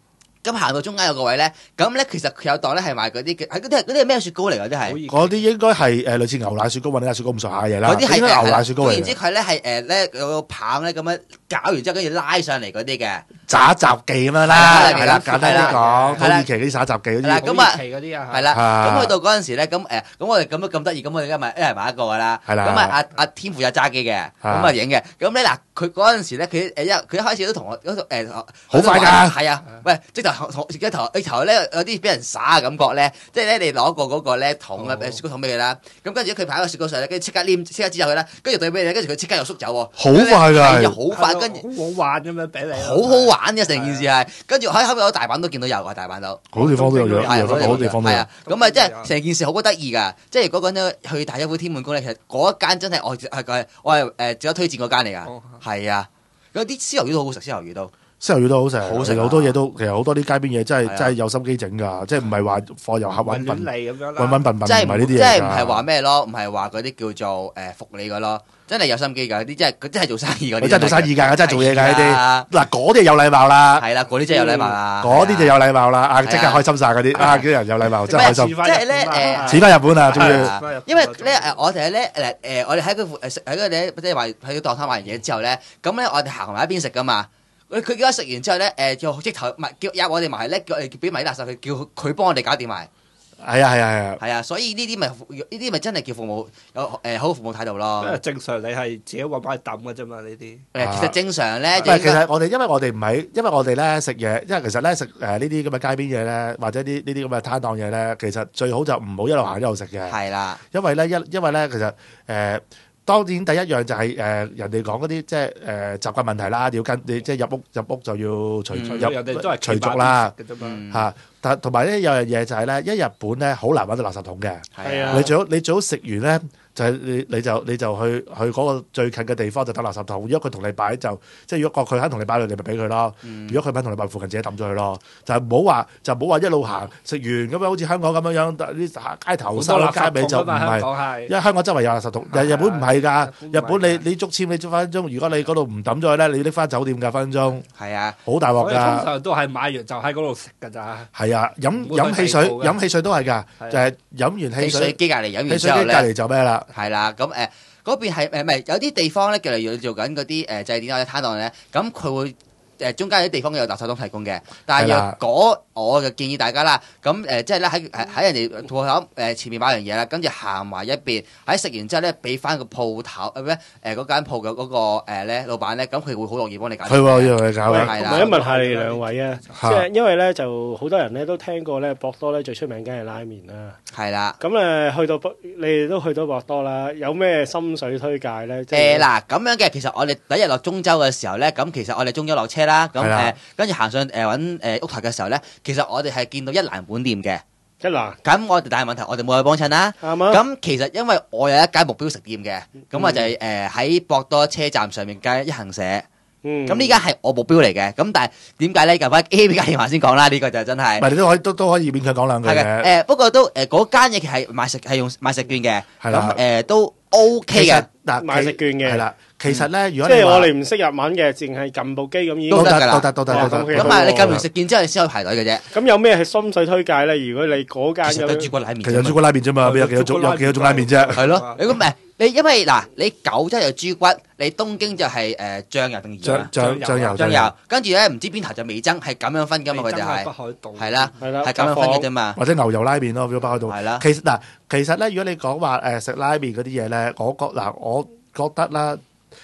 咁行到中間有個位咧，咁咧其實佢有檔咧係賣嗰啲嘅，嗰啲係咩雪糕嚟㗎？啲係嗰啲應該係類似牛奶雪糕、雲呢拿雪糕咁上下嘢啦。 嗰啲係應該牛奶雪糕嚟然之嘅， 佢咧係咧有個棒咧咁樣搞完之後，跟住拉上嚟嗰啲嘅。 炸雜技咁樣啦， 係啦係啦，簡單啲講，土係啦耳其嗰啲炸雜技嗰啲， 係啦咁啊土耳其嗰啲啊， 係啦， 啊咁去到嗰陣時咧，咁我哋咁得意，咁我哋一人買一個㗎啦。 係啦咁啊阿天父有揸機嘅，咁啊影嘅。咁咧嗱，佢嗰陣時咧，佢一開始都同我好快㗎係啊，喂，即頭咧有啲俾人耍嘅感覺咧，即係咧你攞個嗰個咧桶雪糕桶俾佢啦，咁跟住佢擺個雪糕上咧，跟住即刻指走佢啦，跟住對俾你，跟住佢即刻又縮走喎。 好快㗎係啊， 係好快，跟住好好玩咁樣俾你， 好好玩嘅成件事係，跟住喺後面有大阪都見到有啊，大阪都。 好多地方都有係嘅，好多地方都有係啊。，咁啊，即係成件事好得意㗎。即係如果講緊去大一府天滿宮咧，其實嗰一間真係我係值得推薦嗰間嚟㗎。係啊，嗰啲燒魷魚都好食，燒魷魚都。 燒魷魚都好食， 好食啊其實好多嘢都其實好多啲街邊嘢真係啊係有心機整㗎，即係唔係話貨遊客揾亂笨嚟咁樣啦。 揾笨笨， 即係唔係呢啲嘢㗎。 即係唔係話咩咯？唔係話嗰啲叫做福利㗎咯，真係有心機㗎。啲佢真係做生意嗰啲。 佢真係做生意㗎，真係做嘢㗎呢係啊啲。嗱嗰啲有禮貌啦， 係啦，嗰啲真係有禮貌啦。 嗰啲就有禮貌啦，啊即刻係啊開心晒嗰啲，啊啲人有禮貌真係開心。 即係咧似翻日本啊，終於係啊因為咧我哋咧我哋喺佢食喺嗰啲即係話喺個檔攤買完嘢之後咧，咁咧我哋行埋一邊食㗎嘛。佢而家食完之後咧，就直頭叫我哋埋咧，叫俾埋啲垃圾佢，叫佢幫我哋搞掂埋。 係啊係啊係啊， 係啊，所以呢啲咪真係叫服務有好服務態度咯。 因為正常你係自己揾翻去抌嘅啫嘛，呢啲。 其實正常咧， 唔係其實我哋因為我哋唔係，因為我哋咧食嘢，因為其實咧食呢啲咁嘅街邊嘢咧，或者呢啲咁嘅攤檔嘢咧，其實最好就唔好一路行一路食嘅。 係啦， 因為咧其實當然第一樣就係人哋講嗰啲即係習慣問題啦，要跟你即係入屋就要隨人哋都係隨俗啦嘅啫嘛。 嚇，但同埋咧有樣嘢就係咧，因為日本咧好難揾到垃圾桶嘅， 係啊你最好食完咧。就係你就去嗰個最近嘅地方就抌垃圾桶。如果佢同你擺就即係如果佢肯同你擺，你咪俾佢咯。如果佢唔肯同你擺，附近自己抌咗佢咯。就唔好話一路行食完咁樣，好似香港咁樣啲街頭收街尾就唔係。因為香港周圍有垃圾桶，日本唔係㗎。日本你捉籤你捉分鐘，如果你嗰度唔抌咗佢咧，你要拎翻酒店㗎分鐘。 係啊， 好大鑊我哋通㗎。 常都係買完就喺嗰度食㗎咋。 係啊，飲汽水都係㗎，就係飲完汽汽水水機隔離飲完汽之後咧， 水機隔離就咩啦？ 係啦，咁嗰邊係唔係有啲地方咧，叫嚟做緊嗰啲祭典或者攤檔咧，咁佢會。中間有啲地方有垃圾桶提供嘅，但係若果我就建議大家啦，咁即係咧喺人哋鋪頭前面買樣嘢啦，跟住行埋一邊，喺食完之後咧，俾翻個鋪頭嗰間鋪嘅嗰個咧老闆咧，咁佢會好容易幫你搞。 係喎，要你搞嘅。 係啦問一問下你兩位啊，即嚇係因為咧就好多人咧都聽過咧博多咧最出名梗係拉麵啦。 係啦。 咁去到你哋都去到博多啦，有咩心水推介咧？ 嗱咁樣嘅，其實我哋第一日落中洲嘅時候咧，咁其實我哋中洲落車啦，咁跟住行上揾屋台嘅時候咧，其實我哋係見到一蘭本店嘅。 一蘭。 咁我哋但係問題，我哋冇去幫襯啦。 啱啊。 咁其實因為我有一間目標食店嘅，咁我就係喺博多車站上面嘅一行社。咁呢間係我目標嚟嘅，咁但係點解咧？近翻 A B 家電話先講啦，呢個就真係。 唔係你都可以勉強講兩句嘅。 係不過都嗰間嘢係用買食券嘅， 係啦咁都 OK 嘅。 嗱買食券嘅係啦，其實咧，如果即係你話我哋唔識日文嘅，淨係撳部機咁已經都得㗎啦都得。 咁啊，你撳完食券之後，你先可以排隊嘅啫。 咁有咩係心水推介咧？如果你嗰間其實都係朱古力拉麵啫嘛。 其實朱古力拉麵啫嘛，邊有幾多種拉麵啫？ 係咯，你咁你因為嗱，你九州有豬骨，你東京就係醬油定鹽啊？醬油，跟住咧唔知邊頭就味噌，係咁樣分㗎嘛，佢哋係北海道係啦， 係啦係咁樣分嘅啫嘛。 或者牛油拉麵咯，如果北海道。 係啦其實咧，如果你講話食拉麵嗰啲嘢咧，我覺得啦，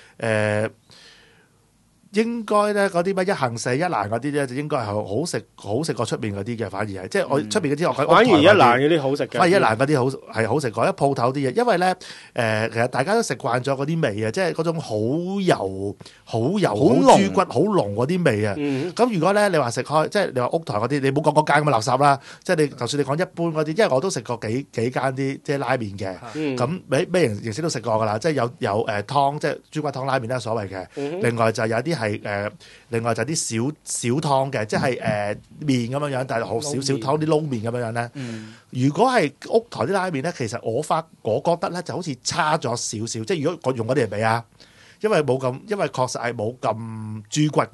應該咧嗰啲咩一行社一蘭嗰啲咧，就應該係好食過出面嗰啲嘅，反而係即係我出面嗰啲我反而一蘭嗰啲好食嘅。 反而一蘭嗰啲好食過一鋪頭啲嘢，因為咧其實大家都食慣咗嗰啲味啊，即係嗰種好油、好豬骨、好濃嗰啲味啊。咁如果咧你話食開，即係你話屋台嗰啲，你唔好講嗰間咁嘅垃圾啦。即係你就算你講一般嗰啲，因為我都食過幾間啲即係拉麵嘅，咁咩形式都食過㗎啦。即係有湯，即係豬骨湯拉麵啦，所謂嘅。另外就有啲另外就啲小湯嘅，即係麵咁樣樣，但係好少湯啲撈麵咁樣樣咧。如果係屋台啲拉麵咧，其實我覺得咧就好似差咗少少。即係如果我用嗰啲嚟比啊，因為確實係冇咁豬骨嘅，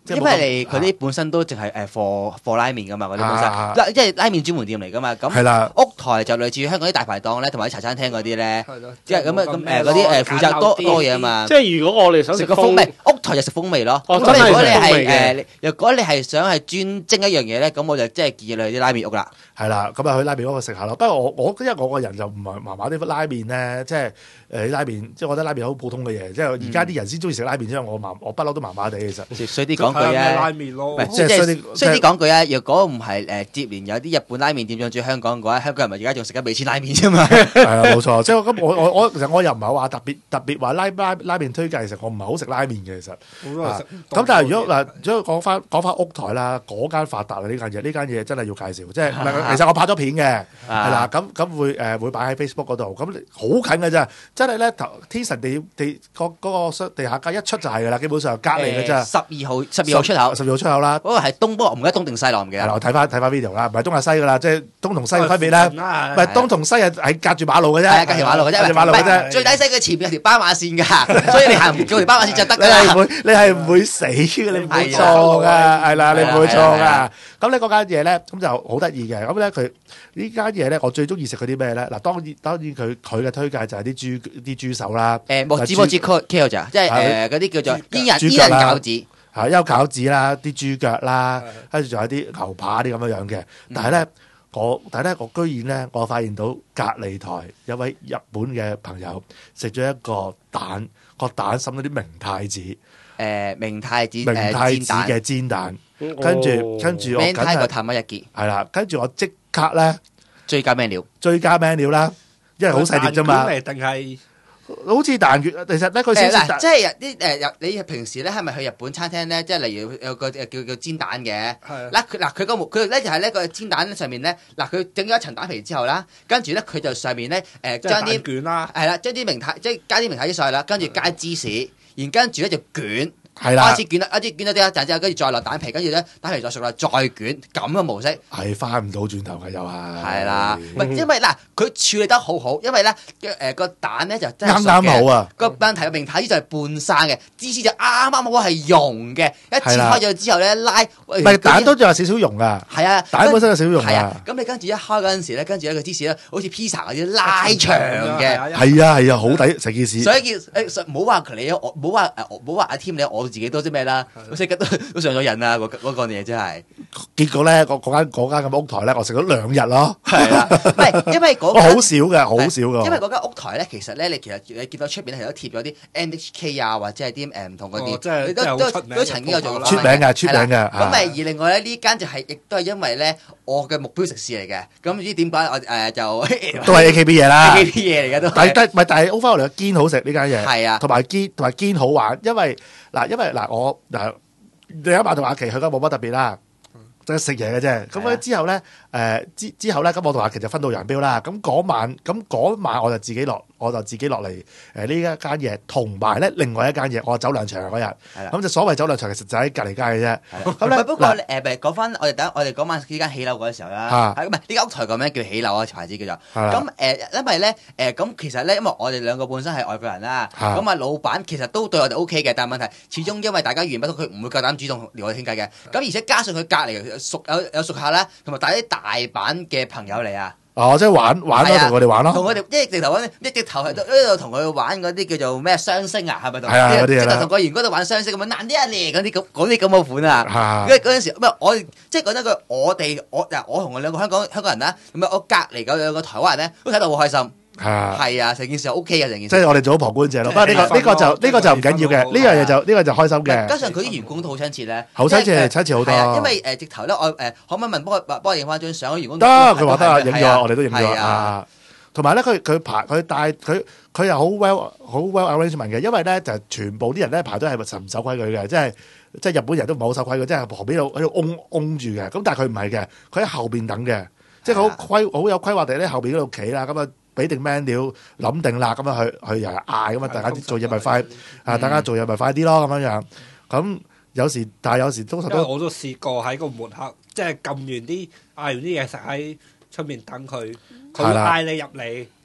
即係因為佢啲本身都淨係貨拉麵噶嘛，嗰啲本身，即係拉麵專門店嚟噶嘛。咁係啦， 屋台就類似於香港啲大排檔咧，同埋啲茶餐廳嗰啲咧， 係咯， 即係咁嗰啲負責多嘢啊嘛。 即係如果我哋想食食個風味，屋台就食風味咯。 哦咁如果你真係食風味係如果你係想係專精一樣嘢咧，咁我就即係建議你去啲拉麵屋啦。 係啦，咁啊去拉麵嗰度食下咯。不過因為我個人就唔係麻麻啲拉麵咧，即係拉麵，即係我覺得拉麵好普通嘅嘢。即係而家啲人先中意食拉麵，因為我不嬲都麻麻地其實。 衰啲講句拉啊， 麵咯唔，係即係衰啲講句啊，若果唔係接連有啲日本拉麵店進駐香港嘅話，香港人咪而家仲食緊味千拉麵啫嘛。 係啊，冇錯。即係咁我其實我又唔係話特別話拉麵推介，其實我唔係好食拉麵嘅其實。 好多人食咁但係如果講翻屋台啦，嗰間發達啊呢間嘢真係要介紹，即係其實我拍咗片嘅，係啦，咁會擺喺 Facebook 嗰度，咁好近嘅啫，真係咧天神地嗰個地下街一出就係㗎啦，基本上隔離嘅啫。 12號出口 ，12號出口啦。 嗰個係東，不過我唔記得東定西咯，唔記得。 係啦，我睇翻 video 啦，唔係東係西㗎啦，即係東同西嘅分別咧，唔係東同西係隔住馬路嘅啫， 係隔條馬路嘅啫， 隔住馬路嘅啫。 最抵死佢前面有條斑馬線㗎，所以你行過條斑馬線就得㗎啦。 你係唔會死嘅，你唔會錯㗎，係啦，你唔會錯㗎。咁咧嗰間嘢咧，咁就好得意嘅。咁咧佢呢間嘢咧，我最中意食佢啲咩咧？嗱，當然佢嘅推介就係啲豬手啦， 莫茲 Kale 咋，即係嗰啲叫做煙人餃子， 係優餃子啦，啲豬腳啦，跟住仲有啲牛扒啲咁樣樣嘅。但係咧，我居然咧，我發現到隔離台有位日本嘅朋友食咗一個蛋，個蛋滲咗啲明太子， 明太子嘅煎蛋，跟住我明太個探乜一結， 係啦，跟住我即刻咧追加咩料啦，因為好細碟啫嘛， 嚟定係好似蛋卷，其實咧佢先即係啲你平時咧係咪去日本餐廳咧？即係例如有個叫煎蛋嘅，佢咧就係呢個煎蛋上面咧，佢整咗一層蛋皮之後啦，跟住咧佢就上面咧將啲卷啦， 係啦，將啲明太即係加啲明太子上去啦，跟住加芝士，然跟住咧就捲。 係啦， 開始捲啦，一啲捲咗啲一陣之後，跟住再落蛋皮，跟住咧蛋皮再熟啦，再捲咁嘅模式， 係翻唔到轉頭嘅又係。 係啦，唔係因為佢處理得好好，因為咧個蛋咧就真係啱好啊。 個問題個明太子就係半生嘅，芝士就啱啱好係溶嘅，一切開咗之後咧拉，唔係蛋都仲有少少溶噶。 係啊， 蛋本身有少少溶啊。咁你跟住一開嗰陣時咧，跟住個芝士咧好似 pizza 嗰啲拉長嘅。 係啊，好抵成件事。 所以唔好話你，唔好話阿添你，我自己都知咩啦。我即刻都上咗癮啦！嗰個嘢真係。 結果咧，嗰間咁屋台咧，我食咗2日咯。 係啦，唔係因為嗰好少嘅，好少嘅。 因為嗰間屋台咧，其實咧，你見到出邊係有貼咗啲 NHK 啊，或者係啲唔同嗰啲，你都曾經有做過出名嘅。 咁而另外咧，呢間就係亦都係因為咧，我嘅目標食肆嚟嘅。咁唔知點解我就都係 AKB 嘢啦。 AKB 嘢嚟嘅都。 但係 overall 嚟講堅好食呢間嘢。 係啊， 同埋堅好玩，因為我你一晚同阿琪去得冇乜特別啦，即係食嘢嘅啫。咁之後咧，咁我同阿琪就分道揚鑣啦。咁嗰晚我就自己落嚟呢一間嘢，同埋咧另外一間嘢，我走兩場嗰日。咁就所謂走兩場，其實就喺隔離街嘅啫。咁咧， 不過講翻我哋嗰晚呢間起樓嗰時候啦，唔係呢間屋台個名叫起樓啊，牌子叫做。咁因為咧咁其實咧，因為我哋兩個本身係外國人啦，咁老闆其實都對我哋 OK 嘅，但係問題始終因為大家語言不通，佢唔會夠膽主動撩我哋傾偈嘅。咁而且加上佢隔離有熟客啦，同埋帶啲大阪嘅朋友嚟啊！ 哦，即係玩咯，同佢哋玩咯。 同佢哋一直頭喺度同佢玩嗰啲叫做咩雙星啊，係咪同？ 係啊，嗰啲同個員工度玩雙星咁樣難啲啊嚟嗰啲咁嘅款啊！因為嗰陣時，我即係講真句，我同我兩個香港人啦，咁我隔離嗰兩個台灣人咧，都睇到好開心。係啊，成件事 OK 嘅，成件事。即係我哋做咗旁觀者咯。不過呢個就唔緊要嘅，呢樣嘢就開心嘅。 加上佢啲員工都好親切咧， 好親切好多。 因為直頭咧，我可唔可以幫我影翻張相？員工得，佢話得啊，影咗，我哋都影咗啊。同埋咧，佢又好 well arrangement 嘅，因為咧就全部啲人咧排隊係唔守規矩嘅，即係日本人都唔係好守規矩，即係旁邊喺度擁住嘅。咁但係佢唔係嘅，佢喺後邊等嘅，即係好有規劃地咧後邊嗰度企啦，咁啊。俾定 menu 諗定啦，咁樣去又嗌咁啊！大家做嘢咪快大家做嘢咪快啲咯，咁樣樣。咁有時通常都我都試過喺個門口，即係嗌完啲嘢食喺出面等佢，佢嗌你入嚟，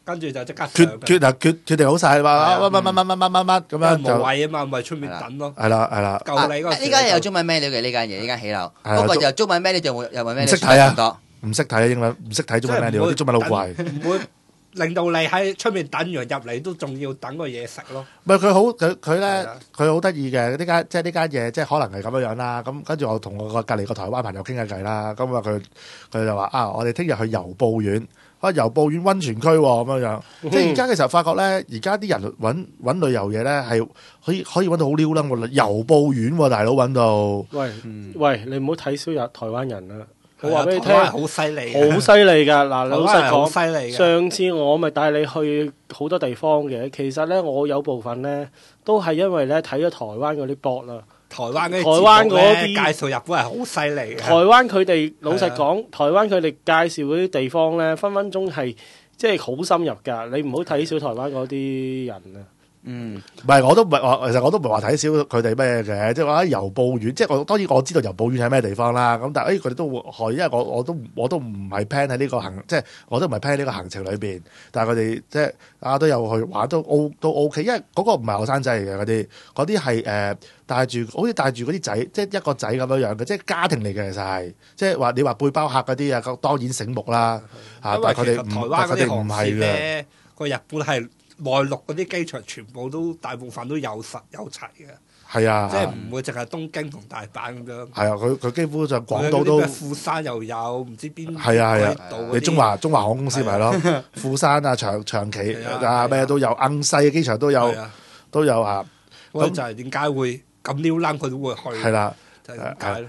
跟住就即刻上決決啊決定好晒話乜咁樣無就謂啊嘛，咪出面等咯。 係啦， 舊你嗰時呢間嘢有中文 menu 嘅呢間嘢，呢間起樓。 係啊不過有中文 menu 就有冇 menu 唔識睇啊咁多。 唔識睇英文，唔識睇中文咩料，啲中文好貴。 唔會令到你喺出面等完入嚟都仲要等個嘢食咯。 唔係佢咧係啊， 佢好得意嘅呢間即係呢間嘢，即係可能係咁樣樣啦。咁跟住我同我個隔離個台灣朋友傾下偈啦。咁啊佢就話啊，我哋聽日去遊步苑，遊步苑溫泉區喎咁樣樣。即係而家嘅時候發覺咧，而家啲人揾旅遊嘢咧係可以揾到好撩楞喎，遊步苑喎，大佬揾到。 喂，你唔好睇小日台灣人啦。我話俾你聽， 台灣好犀利， 好犀利㗎！嗱，老實好講， 犀利嘅。 上次我咪帶你去好多地方嘅，其實咧我有部分咧都係因為咧睇咗台灣嗰啲博啦。 台灣嗰啲介紹日本係好犀利嘅。 台灣佢哋老實講，台灣佢哋介紹嗰啲地方咧，分分鐘係即係好深入㗎。你唔好睇小台灣嗰啲人啊！ 嗯， 唔係，我都唔係話，其實我都唔係話睇少佢哋咩嘅，即係話遊步苑，即係當然我知道遊步苑係咩地方啦。咁但係佢哋都會去，因為我都唔係 plan 喺呢個行，即係我都唔係 plan 喺呢個行程裏邊。但係佢哋即係都有去玩，都 OK，因為嗰個唔係後生仔嚟嘅嗰啲係帶住好似帶住嗰啲仔，即係一個仔咁樣樣嘅，即係家庭嚟嘅，其實係即係話你話背包客嗰啲啊，當然醒目啦。 因為其實但係台灣嗰啲航係線咧，個日本係內陸嗰啲機場全部都大部分都有齊嘅， 係啊， 即係唔會淨係東京同大阪咁樣。 係啊，佢幾乎就廣島都富山又有，唔知邊係啊， 度你中華航空公司咪咯，富山啊、長崎啊咩都有，硬細嘅機場都有啊。 咁就係點解會咁撩撚佢都會去？ 係啦。 就係點解咧？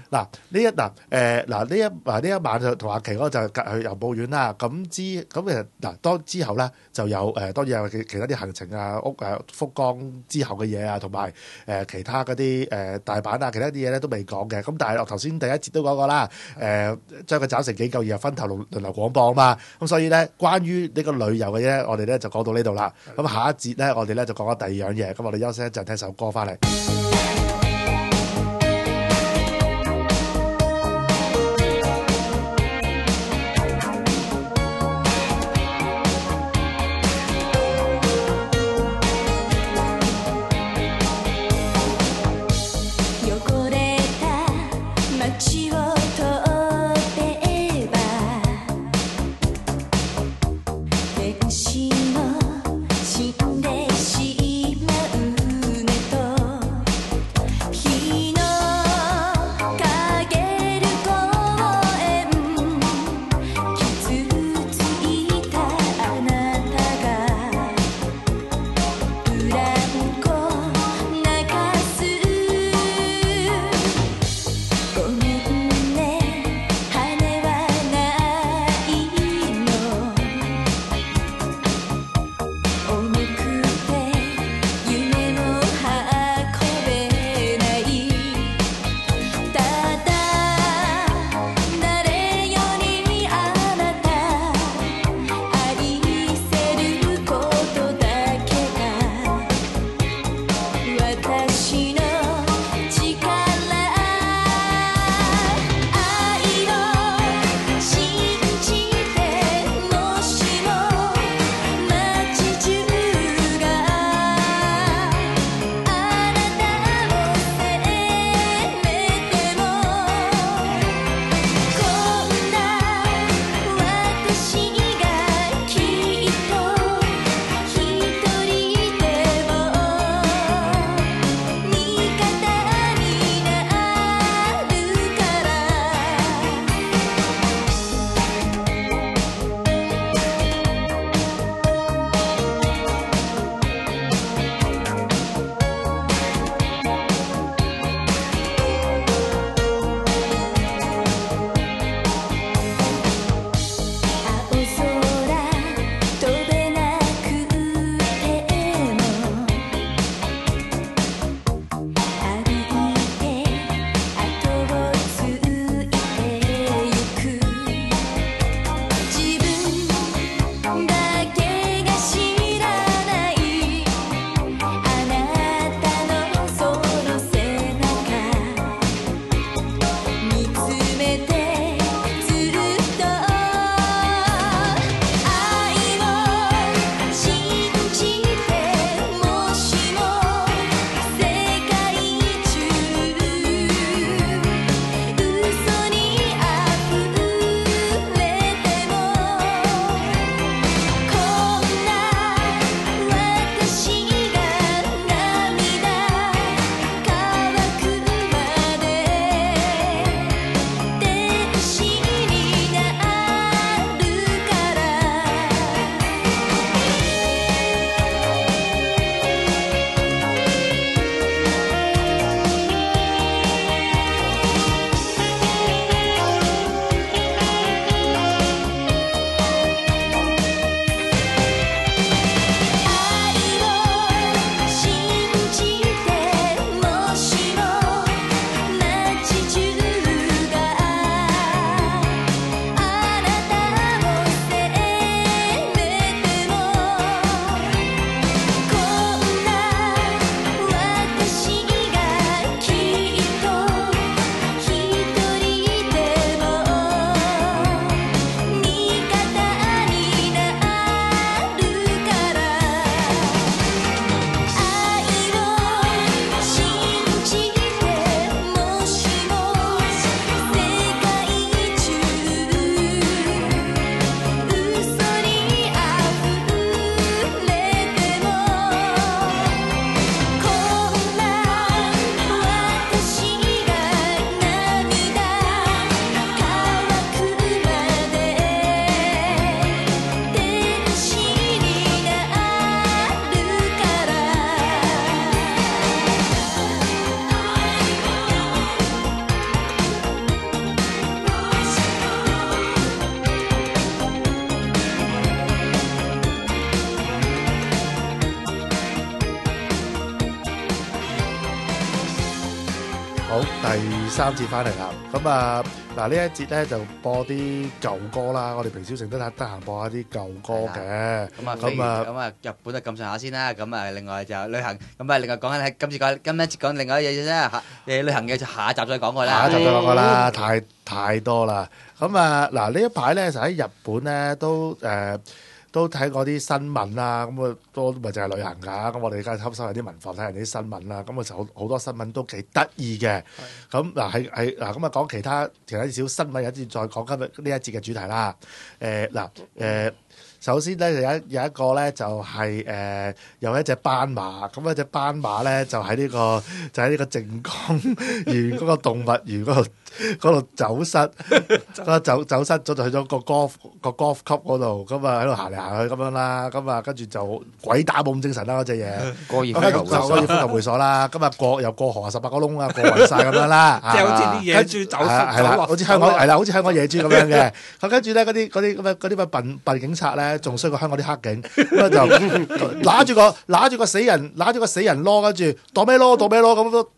呢一晚就同阿琪哥就去遊步苑啦。咁其實當之後咧就有當然有其他啲行程啊，福岡之後嘅嘢啊，同埋其他嗰啲大阪啊，其他啲嘢咧都未講嘅。咁但係我頭先第一節都講過啦，將佢斬成幾嚿，然後分頭輪流廣播啊嘛。咁所以咧，關於呢個旅遊嘅嘢，我哋咧就講到呢度啦。咁下一節咧，我哋咧就講咗第二樣嘢。咁我哋休息一陣，聽首歌翻嚟。 汚れた街を通れば天使も死んでしまうねと好，第三節翻嚟啦。咁啊，嗱呢一節咧就播啲舊歌啦。我哋平時成都得閒播下啲舊歌嘅。 日本就咁上下先啦。咁啊，另外就旅行。咁啊，另外講緊今一節講另外一嘢啫。旅行嘅就下一集再講過啦。 下一集再講過啦，太多啦。咁啊，嗱呢一排咧就喺日本咧都睇過啲新聞啦，咁啊都咪就係旅行㗎，咁我哋梗係吸收下啲文化，睇下啲新聞啦，咁啊就好多新聞都幾得意嘅。咁嗱咁啊講其他小新聞，有一節再講今日呢一節嘅主題啦。首先咧有一個咧就係有一隻斑馬，咁一隻斑馬咧就喺呢個靜岡縣嗰個動物園嗰度走失，走失咗就去咗個 golf club 嗰度，咁啊喺度行嚟行去咁樣啦，咁啊跟住就鬼打冇咁精神啦嗰隻嘢，高爾夫球會所啦，咁啊又過河18個窿啊，過暈晒咁樣啦， 即係好似啲野豬走係啦，好似香港野豬咁樣嘅，咁跟住咧嗰啲笨警察咧。仲衰過香港啲黑警，咁啊就揦住個死人攞，跟住躲咩咯咁都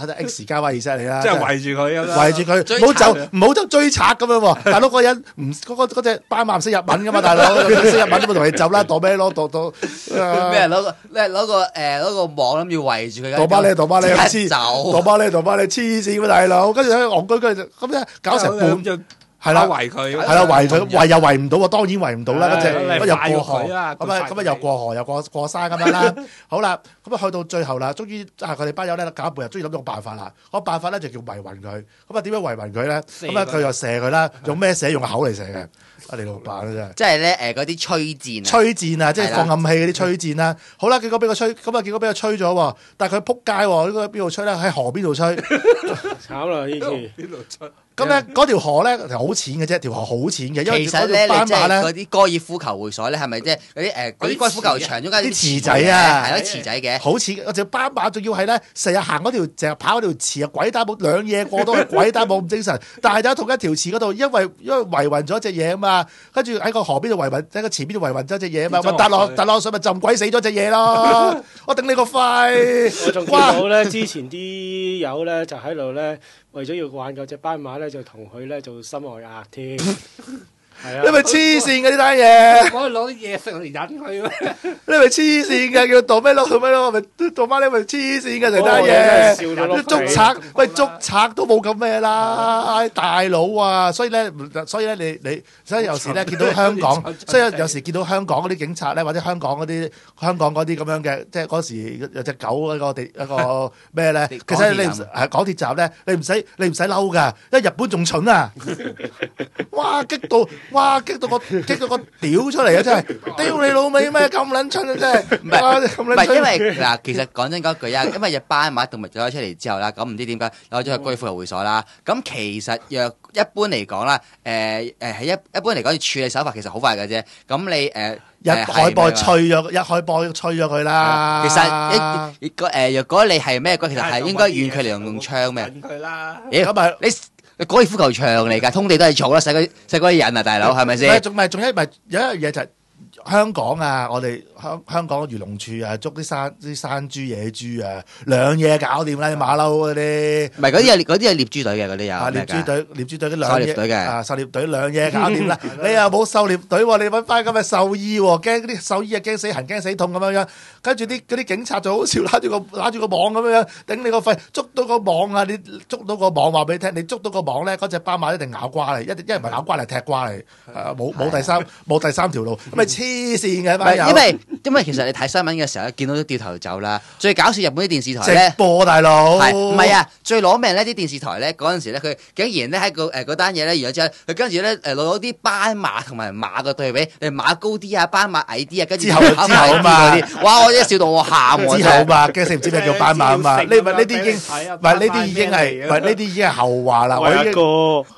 X 加 Y 2嚟啦， 即係圍住佢咁， 圍住佢，唔好就追賊咁樣喎。大佬嗰人唔嗰隻斑馬唔識日文噶嘛，大佬識日文都冇同你走啦，躲咩咯，躲咩攞個網諗住圍住佢， 躲巴你黐走， 躲巴你黐線喎大佬，跟住喺戇居咁樣搞成半。係啦，圍佢，圍又圍唔到喎，當然圍唔到啦。嗰隻又過河，咁又過河又過山咁樣啦。好啦，咁啊去到最後啦，終於佢哋班友咧搞一半日，終於諗到個辦法啦。個辦法咧就叫圍暈佢。咁啊點樣圍暈佢咧？咁啊佢又射佢啦，用咩射？用口嚟射嘅。你老闆真係， 即係咧嗰啲吹箭啊，即係放暗器嗰啲吹箭啦。好啦，結果俾佢吹，咁啊結果俾佢吹咗喎。但係佢撲街喎，呢個邊度吹咧？喺河邊度吹， 慘啦呢次。 邊度吹？ 咁咧嗰條河咧好淺嘅啫，條河好淺嘅，因為其實咧你即係嗰啲高爾夫球會所咧，係咪即係嗰啲高爾夫球場中間啲池仔啊？ 係咯，池仔嘅， 好似嗰隻斑馬，仲要係咧成日行嗰條，成日跑嗰條池啊！鬼打冇兩嘢過都係鬼打冇咁精神，但係就喺同一條池嗰度，因為圍暈咗隻嘢啊嘛，跟住喺個河邊度圍暈，喺個池邊度圍暈咗隻嘢啊嘛，咪揼落水咪浸鬼死咗隻嘢咯！我頂你個肺！ 我仲見到咧，之前啲友咧就喺度咧。為咗要挽救隻斑馬咧，就同佢咧做心外壓添。係啊！ 你咪黐線嘅呢單嘢！ 我攞啲嘢食嚟引佢咩？ 你咪黐線嘅，叫躲咩咯？咪躲媽你咪黐線嘅成單嘢！捉賊喂，捉賊都冇咁咩啦，大佬啊！所以咧你所以有時咧見到香港，所以有時見到香港嗰啲警察咧，或者香港嗰啲咁樣嘅，即係嗰時有隻狗一個咩咧？其實你係港鐵站咧，你唔使嬲㗎，因為日本仲蠢啊！哇，激到個屌出嚟啊！真係屌你老味咩咁撚蠢啊！真係唔係因為嗱，其實講真嗰句啊，因為隻斑馬動物走咗出嚟之後啦，咁唔知點解攞咗去高爾夫球會所啦。咁其實若一般嚟講啦，係一般嚟講，處理手法其實好快嘅啫。咁你一開波吹咗佢啦。其實若果你係咩，其實係應該遠距離用槍咩？ 佢啦。 咁咪你高爾夫球場嚟㗎，通地都係草啦，使嗰啲人啊，大佬係咪先？ 仲有一樣嘢就係香港啊，我哋香港漁農處啊，捉啲山豬野豬啊，兩嘢搞掂啦，啲馬騮嗰啲。唔係嗰啲係獵豬隊嘅嗰啲有。獵豬隊啲兩嘢。狩獵隊嘅。狩獵隊兩嘢搞掂啦，你又冇狩獵隊喎，你揾翻咁嘅獸醫喎，驚啲獸醫啊驚死痕驚死痛咁樣樣，跟住嗰啲警察就好笑，揦住個網咁樣樣頂你個肺，捉到個網啊！你捉到個網話俾你聽，你捉到個網咧，嗰隻斑馬一定咬瓜嚟，一唔係咬瓜嚟踢瓜嚟，冇第三條路，咁咪黐線嘅班友。 因為其實你睇新聞嘅時候咧，見到都掉頭走啦。最搞笑日本啲電視台咧， 直播大佬， 唔係啊？最攞命呢啲電視台咧，嗰陣時咧，佢竟然咧喺嗰單嘢咧完咗之後，佢跟住咧攞啲斑馬同埋馬嘅對比，馬高啲啊，斑馬矮啲啊，跟住之後啊嘛，哇！我一笑到我喊喎。之後嘛，驚死唔知咩叫斑馬啊嘛？呢啲已經係後話啦。 我一個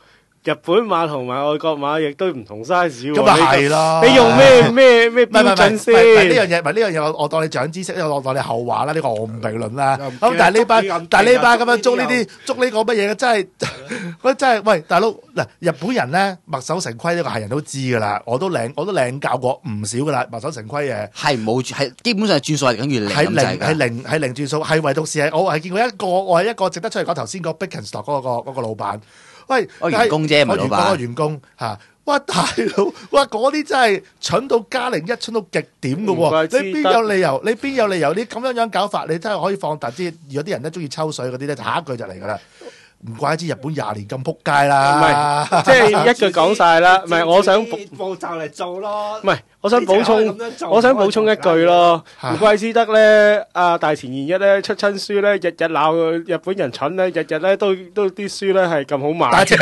日本馬同埋外國馬亦都唔同 size 喎。 咁咪係咯。 你用咩標準先？ 呢樣嘢，我當你長知識，因為我當你後話啦。呢個我唔評論啦。咁但係呢班咁樣捉呢個乜嘢嘅，真係喂大佬嗱，日本人咧墨守成規呢個係人都知㗎啦。我都領教過唔少㗎啦，墨守成規嘅係基本上轉數係等於零咁滯㗎。 係零轉數，係唯獨是係我係見過我係一個值得出嚟講頭先個 Birkenstock 嗰個老闆。喂， 我員工啫，唔係老闆。 我員工嚇，哇大佬，哇嗰啲真係蠢到+01，蠢到極點嘅喎！你邊有理由？你咁樣搞法，你真係可以放大啲。如果啲人咧中意抽水嗰啲咧，下一句就嚟㗎啦。唔怪之日本20年咁撲街啦。 唔係，即係一句講晒啦。唔係，我想步驟嚟做咯。 唔係，我想補充一句咯。唔怪之得咧，阿大前研一咧出親書咧，日日鬧日本人蠢咧，日日咧都啲書咧係咁好賣。 大前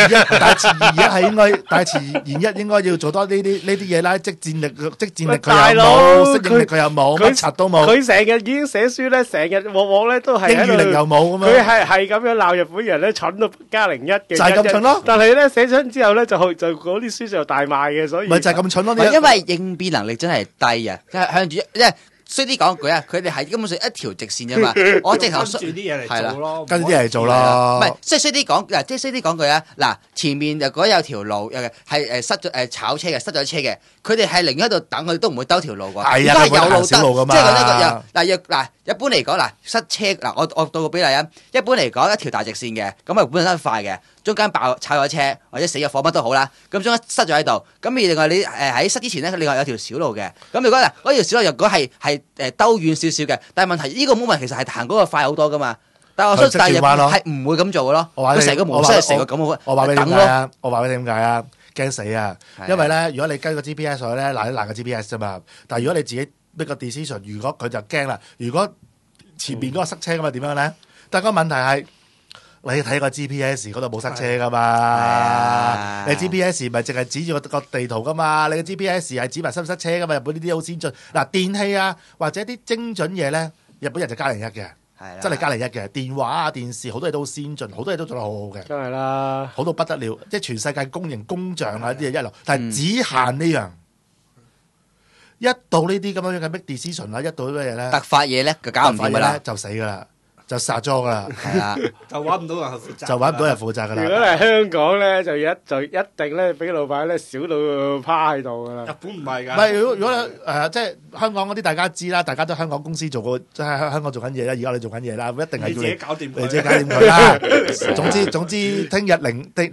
研一應該要做多呢啲嘢啦，即戰力佢又冇，適應力佢又冇，乜柒都冇。 佢成日已經寫書咧，成日往往咧都係英語力又冇咁樣。 佢係咁樣鬧日本人咧，蠢到+01嘅。 就係咁蠢咯。 但係咧寫咗之後咧，就嗰啲書就大賣嘅，所以咪就係咁蠢咯。 因為應變能力真係低啊，向住衰啲講句啊，佢哋係根本上一條直線啫嘛。我直頭跟住啲嘢嚟做咯， 跟啲嘢嚟做咯。 唔係，即係衰啲講，即係衰啲講句啊。嗱，前面如果有條路係塞咗炒車嘅，塞咗車嘅，佢哋係寧願喺度等，佢都唔會兜條路㗎。 係啊， 有路得， 小路㗎嘛。 即係覺得嗱，一般嚟講嗱，塞車嗱，我到個比例啊。一般嚟講，一條大直線嘅，咁啊本身快嘅，中間炒咗車或者死咗火乜都好啦，咁中間塞咗喺度。咁另外你喺塞之前咧，另外有條小路嘅。咁如果嗱嗰條小路如果係兜遠少少嘅，但係問題呢個 moment 其實係行嗰個快好多噶嘛。但係我相信係唔會咁做嘅咯。佢成個模式係成個咁， 我話俾你點解啊？我話俾你點解啊？驚死啊！因為咧，如果你跟個 GPS 上去咧，爛個 GPS 啫嘛。但係如果你自己 make 個 decision，如果佢就驚啦。如果前面嗰個塞車咁啊，點樣咧？但係個問題係你睇個 GPS 嗰度冇塞車噶嘛？你 GPS 咪淨係指住個地圖噶嘛？你個 GPS 係指埋塞唔塞車噶嘛？日本呢啲好先進。嗱，電器啊或者啲精準嘢咧，日本人就+01嘅。真係+01嘅，電話啊、電視好多嘢都好先進，好多嘢都做得好好嘅。 梗係啦， 好到不得了，即係全世界公認工匠啊啲嘢一流，但係只限呢樣。一到呢啲咁樣嘅 make decision 啦，一到咩嘢咧？ 突發嘢咧，就搞唔掂㗎啦， 就死㗎啦。就殺咗噶啦，係啊， 就揾唔到人負責， 就揾唔到人負責噶啦。 如果係香港咧，就一定咧俾老闆咧少到趴喺度噶啦。 日本唔係㗎。 唔係如果即係香港嗰啲大家知啦，大家都香港公司做過，即係香港做緊嘢啦。而家你做緊嘢啦，一定係要你自己搞掂佢， 你自己搞掂佢啦。總之，聽日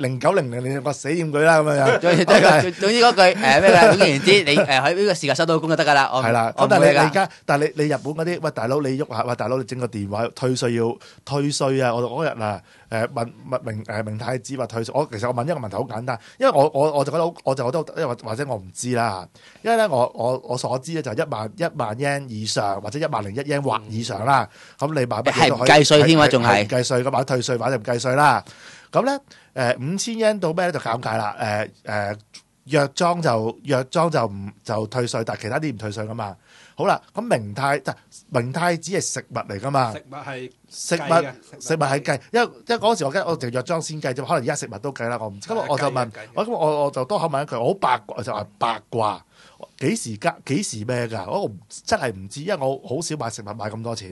0900我死掂佢啦咁樣。 總之嗰句咩嘅？總言之，你喺呢個時間收到工就得㗎啦。 係啦，咁但係你而家，但係你日本嗰啲，喂大佬你喐下，喂大佬你整個電話退稅要退稅啊！我嗰日啊問明太子話退稅，其實我問一個問題好簡單，因為我就覺得因為或者我唔知啦，因為咧我所知咧就1萬 yen 以上或者101 yen 或以上啦，咁你買乜嘢都可以係唔計稅添啊，仲係唔計稅咁買退稅買就唔計稅啦。咁咧5000 yen 到咩咧就減價啦。藥妝就退稅，但係其他啲唔退稅噶嘛。好啦，咁明太子係食物嚟噶嘛？食物係計，因為嗰時我淨藥妝先計啫，可能而家食物都計啦。我唔知，咁我就問，我就多口問一句，我好八卦就話八卦，幾時咩㗎？我真係唔知，因為我好少買食物買咁多錢。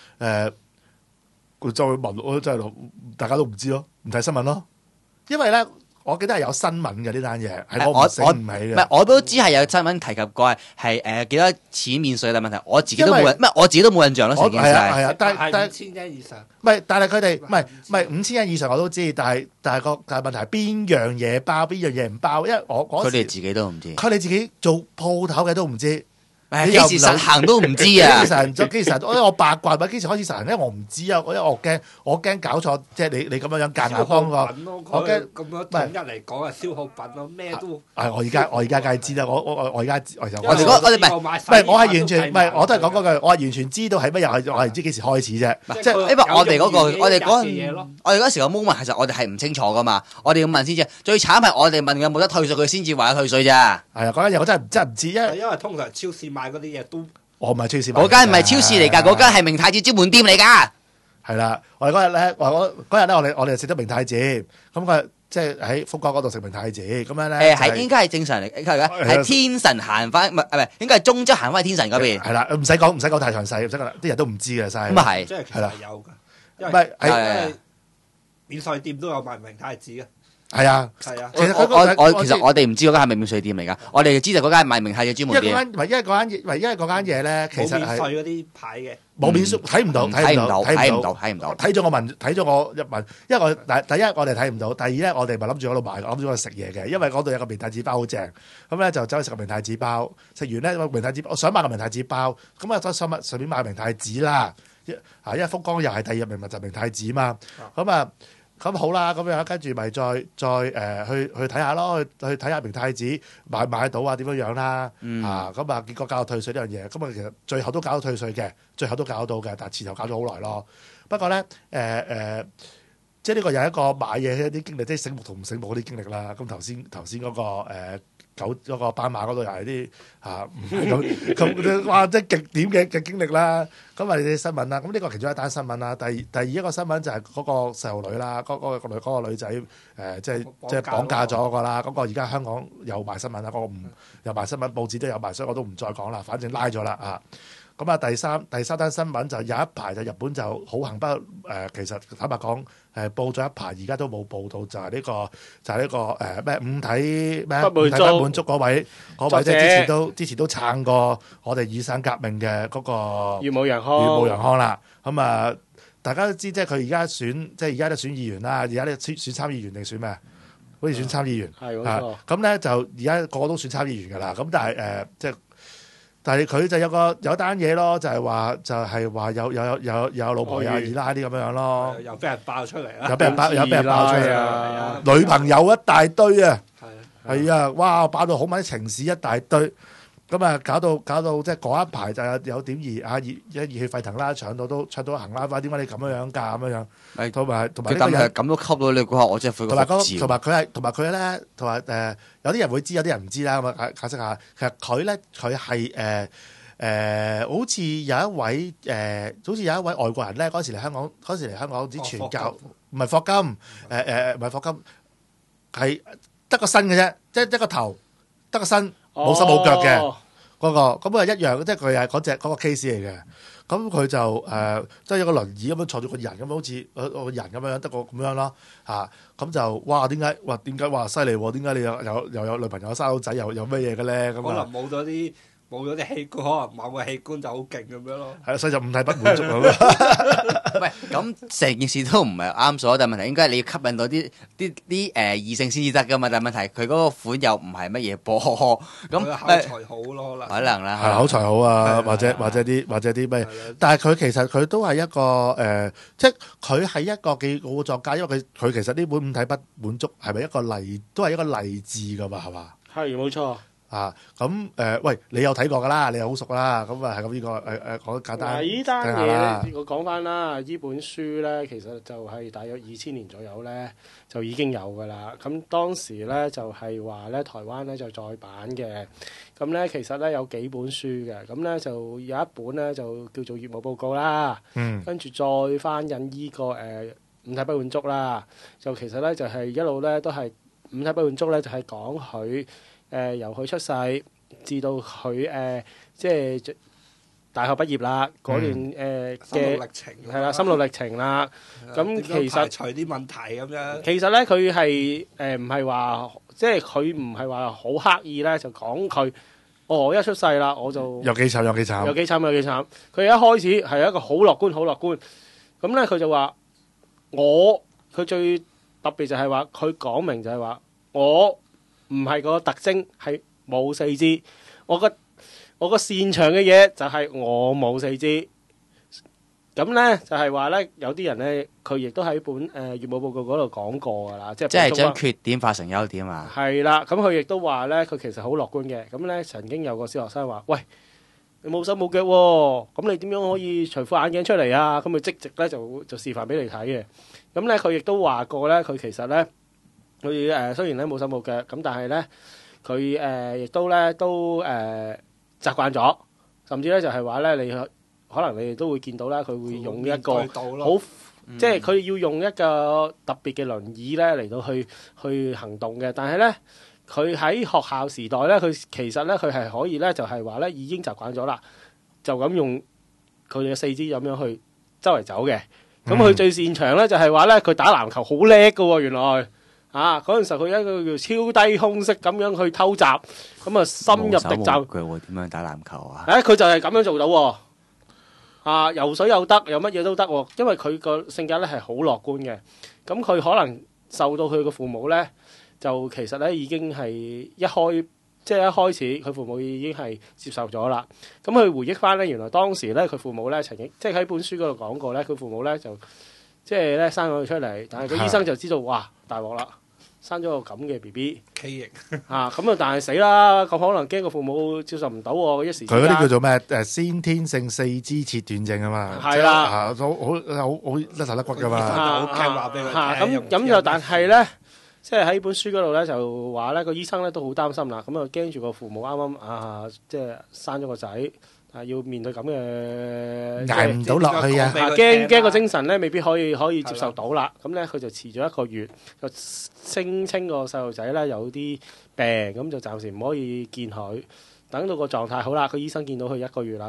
佢再問我真係大家都唔知咯，唔睇新聞咯，因為咧。我記得係有新聞嘅呢單嘢，係我醒唔起嘅。 唔係，我都知係有新聞提及過係幾多錢免稅嘅問題，我自己都冇印象咯。成件事係啊，但係 5000 yen 以上。 唔係，但係佢哋唔係5000 yen以上我都知，但係問題係邊樣嘢包，邊樣嘢唔包，因為我嗰時佢哋自己都唔知， 佢哋自己做鋪頭嘅都唔知。 幾時實行都唔知啊！ 幾時實行？我八卦咪幾時開始實行咧？我唔知啊！因為我驚搞錯，即係你咁樣夾硬幫我，我驚咁樣統一嚟講係消耗品咯，咩都係我而家梗係知啦！我而家我係完全唔係，我都係講嗰句，我係完全知道係乜嘢，我係唔知幾時開始啫。即係因為我哋嗰時個 moment 其實我哋係唔清楚噶嘛，我哋要問先知。最慘係我哋問有冇得退稅，佢先至話有退稅咋。係啊，嗰間嘢我真係唔知， 因為通常超市買嗰啲嘢都我唔係超市買， 嗰間唔係超市嚟㗎，嗰間係明太子專門店嚟㗎。 係啦，我哋嗰日咧，我哋食得明太子，咁佢即係喺福岡嗰度食明太子咁樣咧。 係應該係正常嚟，係天神行翻，唔係應該係中州行翻去天神嗰邊。 係啦，唔使講太詳細，唔使講，啲人都唔知嘅晒。 咁啊係， 即係其實係有㗎，因唔為係免稅店都有賣明太子嘅。 係啊。 係啊， 其實佢其實我哋唔知嗰間係咪免稅店嚟㗎，我哋知道嗰間係賣明太嘅專門店。 因為嗰間嘢咧，其實係冇免稅嗰啲牌嘅。 冇免稅，睇唔到。睇咗我一問，因為我第一我哋睇唔到，第二咧我哋咪諗住嗰度買，諗住嗰度食嘢嘅，因為嗰度有個明太子包好正，咁咧就走去食個明太子包，食完咧個明太子，我想買個明太子包，咁啊想順便買個明太子啦，因為福岡又係第二日明就明太子嘛，咁好啦，咁樣跟住咪再去睇下咯，去睇下明太子買到啊點樣啦，咁啊結果搞到退稅呢樣嘢，咁啊其實最後都搞到退稅嘅，最後都搞到嘅，但係前頭搞咗好耐咯。不過咧即係呢個又係一個買嘢嘅一啲經歷，即係醒目同唔醒目嗰啲經歷啦。咁頭先嗰個嗰個斑馬嗰度又係啲咁哇，即係極點嘅經歷啦。咁啊，你啲新聞啦，咁呢個其中一單新聞啦。第二一個新聞就係嗰個細路女啦，嗰個女仔即係綁架咗嗰個啦。嗰個而家香港有埋新聞啦，嗰個唔有埋新聞，報紙都有埋，所以我都唔再講啦。反正拉咗啦啊！咁啊，第三單新聞就有一排就日本就好行不其實坦白講報咗一排，而家都冇報到，就係呢個咩五體不滿足嗰位即係之前都撐過我哋雨傘革命嘅嗰個羽毛陽康啦。咁啊，大家都知即係佢而家即係而家都選議員啦，而家咧選參議員定選咩？好似選參議員係冇錯。 咁咧就而家個個都選參議員㗎啦。咁但係佢就有單嘢咯，就係話有老婆有二奶啲咁樣咯， 又俾人爆出嚟啦， 有俾人爆出嚟啊！女朋友一大堆啊，係啊，哇！爆到好埋啲情史一大堆，咁啊搞到即係嗰一排就有點熱血沸騰啦，搶到行啦，點解你咁樣㗎咁樣？同埋咁都溝到你嗰下，我真係悔過福字。 同埋佢咧，有啲人會知，有啲人唔知啦。咁啊解釋下，其實佢係好似有一位外國人咧，嗰時嚟香港啲傳教，唔係霍金，唔係霍金，係得個身嘅啫，即係一個頭得個身，冇手冇腳嘅嗰個，咁啊一樣，即係佢係嗰個 case 嚟嘅。咁佢就即係有個輪椅咁樣坐住個人咁樣，好似個人咁樣，得個咁樣咯嚇。咁就哇點解哇犀利喎？點解你又有女朋友生到仔又有咩嘢嘅咧？咁可能冇咗啲器官，可能某個器官就好勁咁樣咯。 係，所以就五體不滿足咁。 喂，咁成件事都唔係啱數，但係問題應該係你要吸引到啲異性先至得噶嘛。但係問題佢嗰個款又唔係乜嘢波，咁口才好咯， 可能啦， 係口才好啊，或者啲咩？但係佢其實佢都係一個即係佢係一個幾好嘅作家，因為佢其實呢本五體不滿足係咪一個都係一個勵志噶嘛？係嘛？ 係冇錯。 咁喂，你有睇過㗎啦，你又好熟啦，咁啊係咁呢個講簡單。 呢單嘢我講翻啦，呢本書咧其實就係大約2000年左右咧就已經有㗎啦。咁當時咧就係話咧台灣咧就再版嘅。咁咧其實咧有幾本書嘅，咁咧就有一本咧就叫做《業務報告》啦。跟住再翻印呢個五體不滿足啦。就其實咧就係一路咧都係五體不滿足咧，就係講佢。由佢出世至到佢即係大學畢業啦，嗰段嘅歷程係啦，心路歷程啦。咁其實除啲問題咁樣。 其實咧，佢係唔係話，即係佢唔係話好刻意咧，就講佢我一出世啦，我就有幾慘。 佢一開始係一個好樂觀。咁咧，佢就話佢最特別就係話，佢講明就係話我。唔係個特徵係冇四肢，我個擅長嘅嘢就係我冇四肢。咁咧就係話咧，有啲人咧佢亦都喺本業務報告嗰度講過㗎啦，即係將缺點化成優點啊。 係啦，咁佢亦都話咧，佢其實好樂觀嘅。咁咧曾經有個小學生話：喂，你冇手冇腳喎，咁你點樣可以除副眼鏡出嚟啊？咁佢即席咧就示範俾你睇嘅。咁咧佢亦都話過咧，佢其實咧。佢雖然咧冇手冇腳，咁但係咧佢亦都習慣咗，甚至咧就係話咧，你可能你哋都會見到啦，佢會用一個好即係佢要用一個特別嘅輪椅咧嚟到去行動嘅。但係咧，佢喺學校時代咧，佢其實咧佢係可以咧，就係話咧已經習慣咗啦，就咁用佢嘅四肢咁樣去周圍走嘅。咁佢最擅長咧就係話咧，佢打籃球好叻㗎喎，原來。嗰陣時候佢一個叫超低空式咁樣去偷襲，咁啊深入敵陣。 佢會點樣打籃球啊？ 佢就係咁樣做到喎。游水又得，有乜嘢都得喎。因為佢個性格咧係好樂觀嘅。咁佢可能受到佢個父母咧，就其實咧已經係一開始佢父母已經係接受咗啦。咁佢回憶翻咧，原來當時咧佢父母咧曾經即係喺本書嗰度講過咧，佢父母咧就即係咧生咗佢出嚟，但係個醫生就知道哇大鑊啦！生咗個咁嘅 BB， 畸形咁但係死啦！咁可能驚個父母接受唔到喎，一時佢嗰啲叫做咩？先天性四肢切斷症啊嘛， 係啦， 好甩頭甩骨噶嘛， 好聽話俾佢聽。 咁就但係咧，即係喺本書嗰度咧就話咧個醫生咧都好擔心啦，咁啊驚住個父母啱啱即係生咗個仔。要面對咁嘅捱唔到落去啊！ 驚個精神咧未必可以接受到啦。咁咧佢就遲咗1個月，就聲稱個細路仔咧有啲病，咁就暫時唔可以見佢。等到個狀態好啦，個醫生見到佢1個月啦，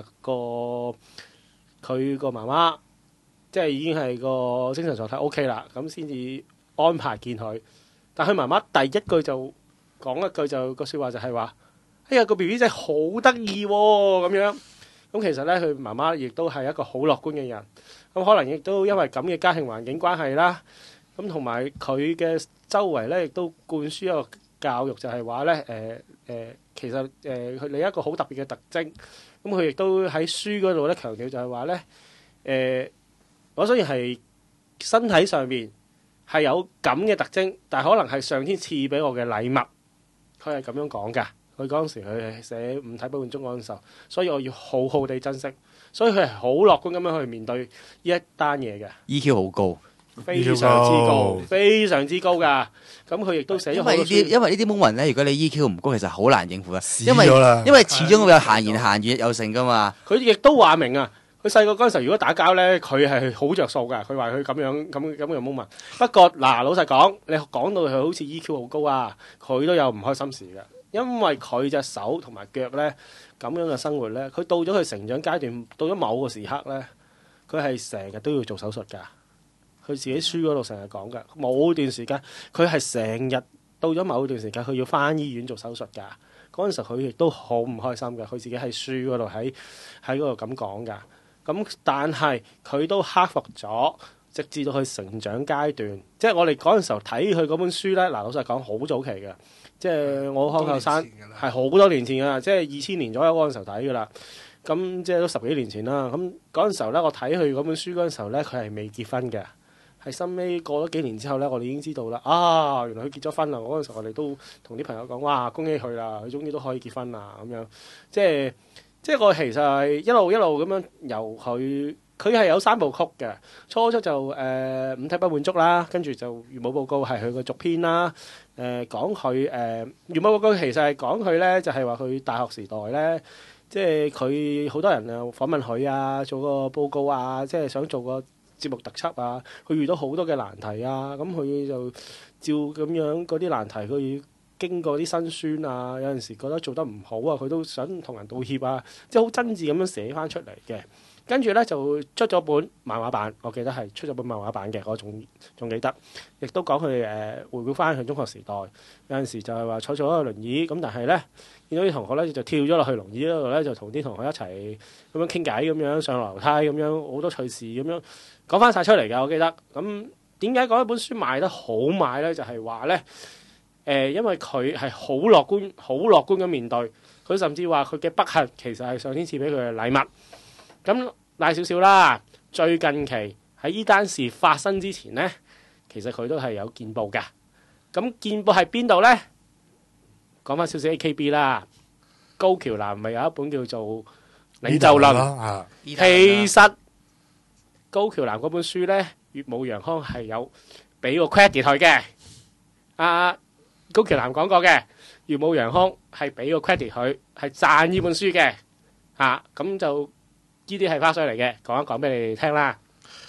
佢個媽媽即係已經係個精神狀態 OK 啦，咁先至安排見佢。但佢媽媽第一句就講一句就個説話就係話：哎呀個 BB 仔好得意喎咁樣。咁其實咧，佢媽媽亦都係一個好樂觀嘅人。咁可能亦都因為咁嘅家庭環境關係啦。咁同埋佢嘅周圍咧，亦都灌輸一個教育，就係話咧，其實佢你一個好特別嘅特徵。咁佢亦都喺書嗰度咧強調就係話咧，我雖然係身體上面係有咁嘅特徵，但係可能係上天賜俾我嘅禮物。佢係咁樣講㗎。佢嗰陣時佢寫五體不滿足嗰陣時候，所以我要好好地珍惜，所以佢係好樂觀咁樣去面對呢一單嘢嘅。 EQ 好高， 非常之高，非常之高㗎。咁佢亦都寫咗好多書。 因為呢啲 moment 咧，如果你 EQ 唔高，其實好難應付嘅。 因為始終會有閒言閒語有成㗎嘛。 佢亦都話明啊，佢細個嗰陣時候如果打交咧，佢係好着數㗎。佢話佢咁樣嘅 moment。不過老實講，你講到佢好似 EQ 好高啊，佢都有唔開心事㗎。因為佢隻手同埋腳咧咁樣嘅生活咧，佢到咗佢成長階段，到咗某個時刻咧，佢係成日都要做手術㗎。佢自己書嗰度成日講㗎，某段時間佢係成日到咗某段時間，佢要返醫院做手術㗎。嗰陣時佢亦都好唔開心㗎。佢自己喺書嗰度喺嗰度咁講㗎。咁但係佢都克服咗，直至到佢成長階段。即係我哋嗰陣時候睇佢嗰本書咧，嗱老實講好早期嘅。即係我開後生係好多年前㗎啦，即係2000年左右嗰陣時候睇㗎啦。咁即係都10幾年前啦。咁嗰陣時候咧，我睇佢嗰本書嗰陣時候咧，佢係未結婚嘅。係收尾過咗幾年之後咧，我哋已經知道啦。原來佢結咗婚啦。嗰陣時候我哋都同啲朋友講：哇，恭喜佢啦！佢終於都可以結婚啦咁樣。即係我其實係一路一路咁樣由佢係有3部曲嘅。初就五體不滿足啦，跟住就月母報告係佢個續篇啦。講佢月母報告其實係講佢咧，就係話佢大學時代咧，即係佢好多人啊訪問佢啊，做個報告啊，即係想做個節目特輯啊。佢遇到好多嘅難題啊，咁佢就照咁樣嗰啲難題，佢經過啲辛酸啊，有陣時覺得做得唔好啊，佢都想同人道歉啊，即係好真摯咁樣寫翻出嚟嘅。跟住咧就出咗本漫畫版，我記得係出咗本漫畫版嘅，我仲記得，亦都講佢回顧翻佢中學時代，有陣時就係話坐咗一個輪椅，咁但係咧見到啲同學咧就跳咗落去輪椅嗰度咧，就同啲同學一齊咁樣傾偈，咁樣上樓梯，咁樣好多趣事咁樣講翻晒出嚟嘅，我記得。咁點解講一本書賣得好賣咧？就係話咧因為佢係好樂觀咁面對，佢甚至話佢嘅不幸其實係上天賜俾佢嘅禮物。咁賴少少啦，最近期喺呢單事發生之前呢，其實佢都係有見報㗎。咁見報喺邊度呢？講翻少少 AKB 啦，高橋蘭咪有一本叫做《領袖論》。其實高橋蘭嗰本書呢，月舞陽康係有俾個 credit 佢嘅。高橋蘭講過嘅，月舞陽康係俾個 credit 佢，係讚呢本書嘅。咁就。呢啲係花絮嚟嘅，講一講俾你哋聽啦。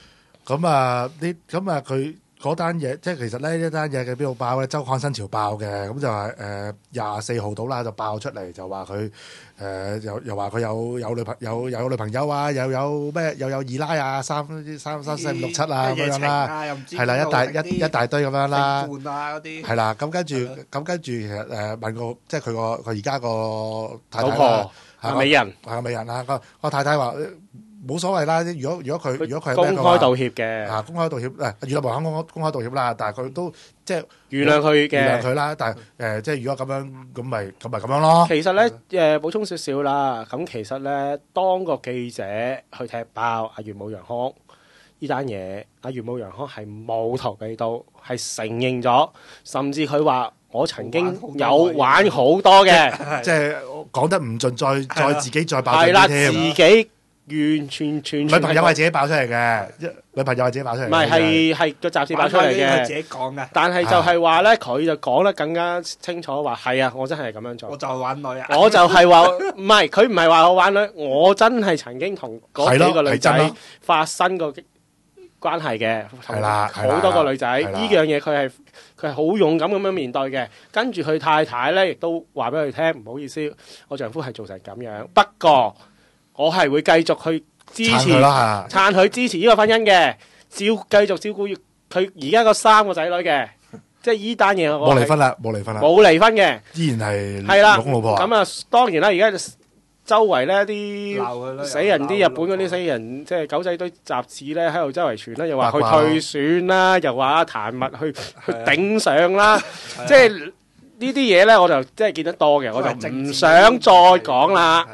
咁啊佢嗰單嘢，即係其實咧一單嘢嘅邊度爆咧？週刊新潮爆嘅，咁就係24號到啦，就爆出嚟就話佢又話佢有女朋友啊，又有二奶啊，三四五六七啊咁樣啦，係啦，一大堆咁樣啦，係啦，咁跟住其實問個即係佢而家個太太啦， 美人啊，個太太話。冇所謂啦！如果佢係公開道歉嘅， 公開道歉娛樂無肯公開道歉啦，但係佢都即係原諒佢啦。但係即係如果咁樣咁咪咁樣咯。 其實咧補充少少啦，咁其實咧當個記者去踢爆阿袁武陽康呢單嘢，阿袁武陽康係冇逃避到，係承認咗，甚至佢話我曾經有玩好多嘅， 即係講得唔盡，再自己再爆出嚟添， 自己。完全女朋友係自己爆出嚟嘅，女朋友係自己爆出嚟。 唔係個雜誌爆出嚟嘅， 自己講嘅。 但係就係話咧，佢就講得更加清楚，話係啊，我真係咁樣做。 我就玩女啊！ 我就係話唔係，佢唔係話我玩女，我真係曾經同嗰幾個女仔發生過關係嘅， 係啦， 好多個女仔。呢樣嘢佢係好勇敢咁樣面對嘅。跟住佢太太咧，亦都話俾佢聽，唔好意思，我丈夫係做成咁樣。不過我係會繼續去支持撐佢支持呢個婚姻嘅，繼續照顧佢而家個3個仔女嘅，即係依單嘢冇離婚嘅， 依然係老公老婆。 咁啊，當然啦，而家周圍咧啲死人啲日本嗰啲死人，即係狗仔隊雜誌咧喺度周圍傳啦，又話佢退選啦，又話阿譚密去頂上啦，即係呢啲嘢咧，我就即係見得多嘅，我就唔想再講啦。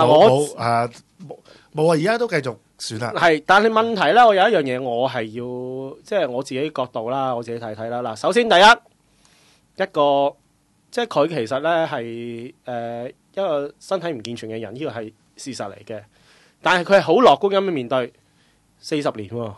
冇啊！而家都繼續選啦。 係，但係問題咧，我有一樣嘢，我係要即係我自己角度啦，我自己睇睇啦。嗱，首先第一個，即係佢其實咧係一個身體唔健全嘅人，呢個係事實嚟嘅。但係佢係好樂觀咁樣面對40年喎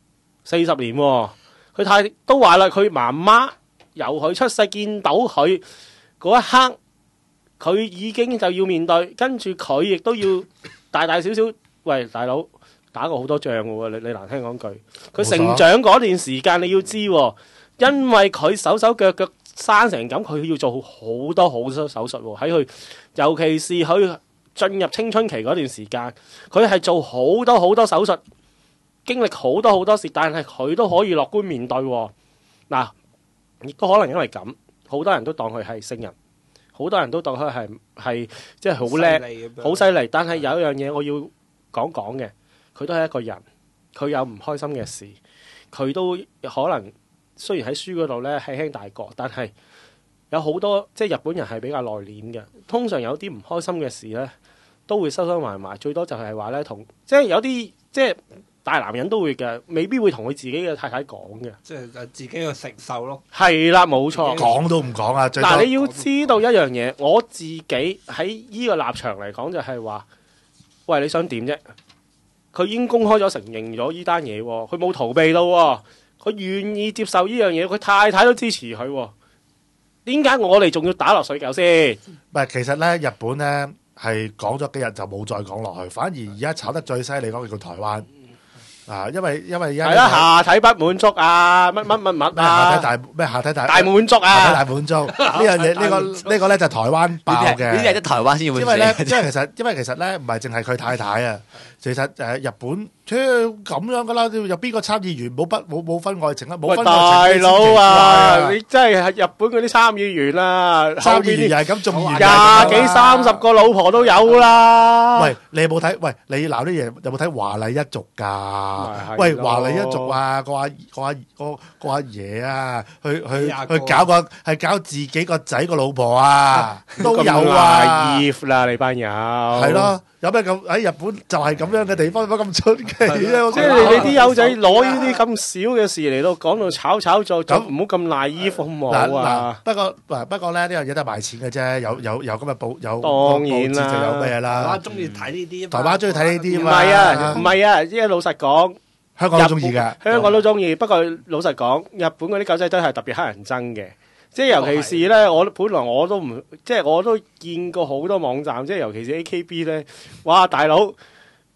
，40年喎。佢太都話啦，佢媽媽由佢出世見到佢嗰一刻，佢已經就要面對，跟住佢亦都要大大小小。喂，大佬打過好多仗嘅喎，你難聽講句，佢成長嗰段時間你要知喎，因為佢手腳生成咁，佢要做好多手術喎，喺佢尤其是佢進入青春期嗰段時間，佢係做好多手術，經歷好多事，但係佢都可以樂觀面對喎。嗱，亦都可能因為咁，好多人都當佢係聖人，好多人都當佢係即係好叻、好犀利，但係有一樣嘢我要講嘅，佢都係一個人，佢有唔開心嘅事，佢都可能雖然喺書嗰度咧輕輕帶過，但係有好多即係日本人係比較內斂嘅，通常有啲唔開心嘅事咧都會收埋，最多就係話咧同即係有啲即係大男人都會嘅，未必會同佢自己嘅太太講嘅， 即係自己去承受咯。 係啦，冇錯， 講都唔講啊！ 嗱，你要知道一樣嘢，我自己喺呢個立場嚟講就係話。喂，你想點啫？佢已經公開咗承認咗呢單嘢，佢冇逃避到，佢願意接受呢樣嘢，佢太太都支持佢。點解我哋仲要打落水狗先？ 唔係，其實咧，日本咧係講咗幾日就冇再講落去，反而而家炒得最犀利嗰個叫台灣啊，因為而家係啦，下體不滿足啊，乜啊， 下體大滿足啊， 下體大滿足呢樣嘢，呢個咧就台灣爆嘅， 呢啲係得台灣先會。因為其實咧唔係淨係佢太太啊，其實日本咁樣噶啦，有邊個參議員冇分愛情啊？冇分愛情， 大佬啊！你真係日本嗰啲參議員啊， 參議員又係咁中意 20幾30個老婆都有啦。 喂，你有冇睇？喂，你鬧啲嘢有冇睇華麗一族㗎？喂，華麗一族啊，個阿爺啊，去搞自己個仔個老婆啊，都有啊。 Eve 啦，你班友係咯。有咩咁喺日本就係咁樣嘅地方，乜咁出奇咧？ 即係你啲友仔攞呢啲咁少嘅事嚟到講到炒作，咁唔好咁naive好唔好啊？ 不過咧，呢樣嘢都係賣錢嘅啫。有今日報有當然啦，就有咩啦？ 台灣中意睇呢啲， 台灣中意睇呢啲嘛？ 唔係啊！因為老實講， 香港都中意㗎， 香港都中意。不過老實講，日本嗰啲狗仔都係特別乞人憎嘅。即係尤其是咧，我本來我都唔，即係我都見過好多網站，即係尤其是 AKB 咧，哇大佬，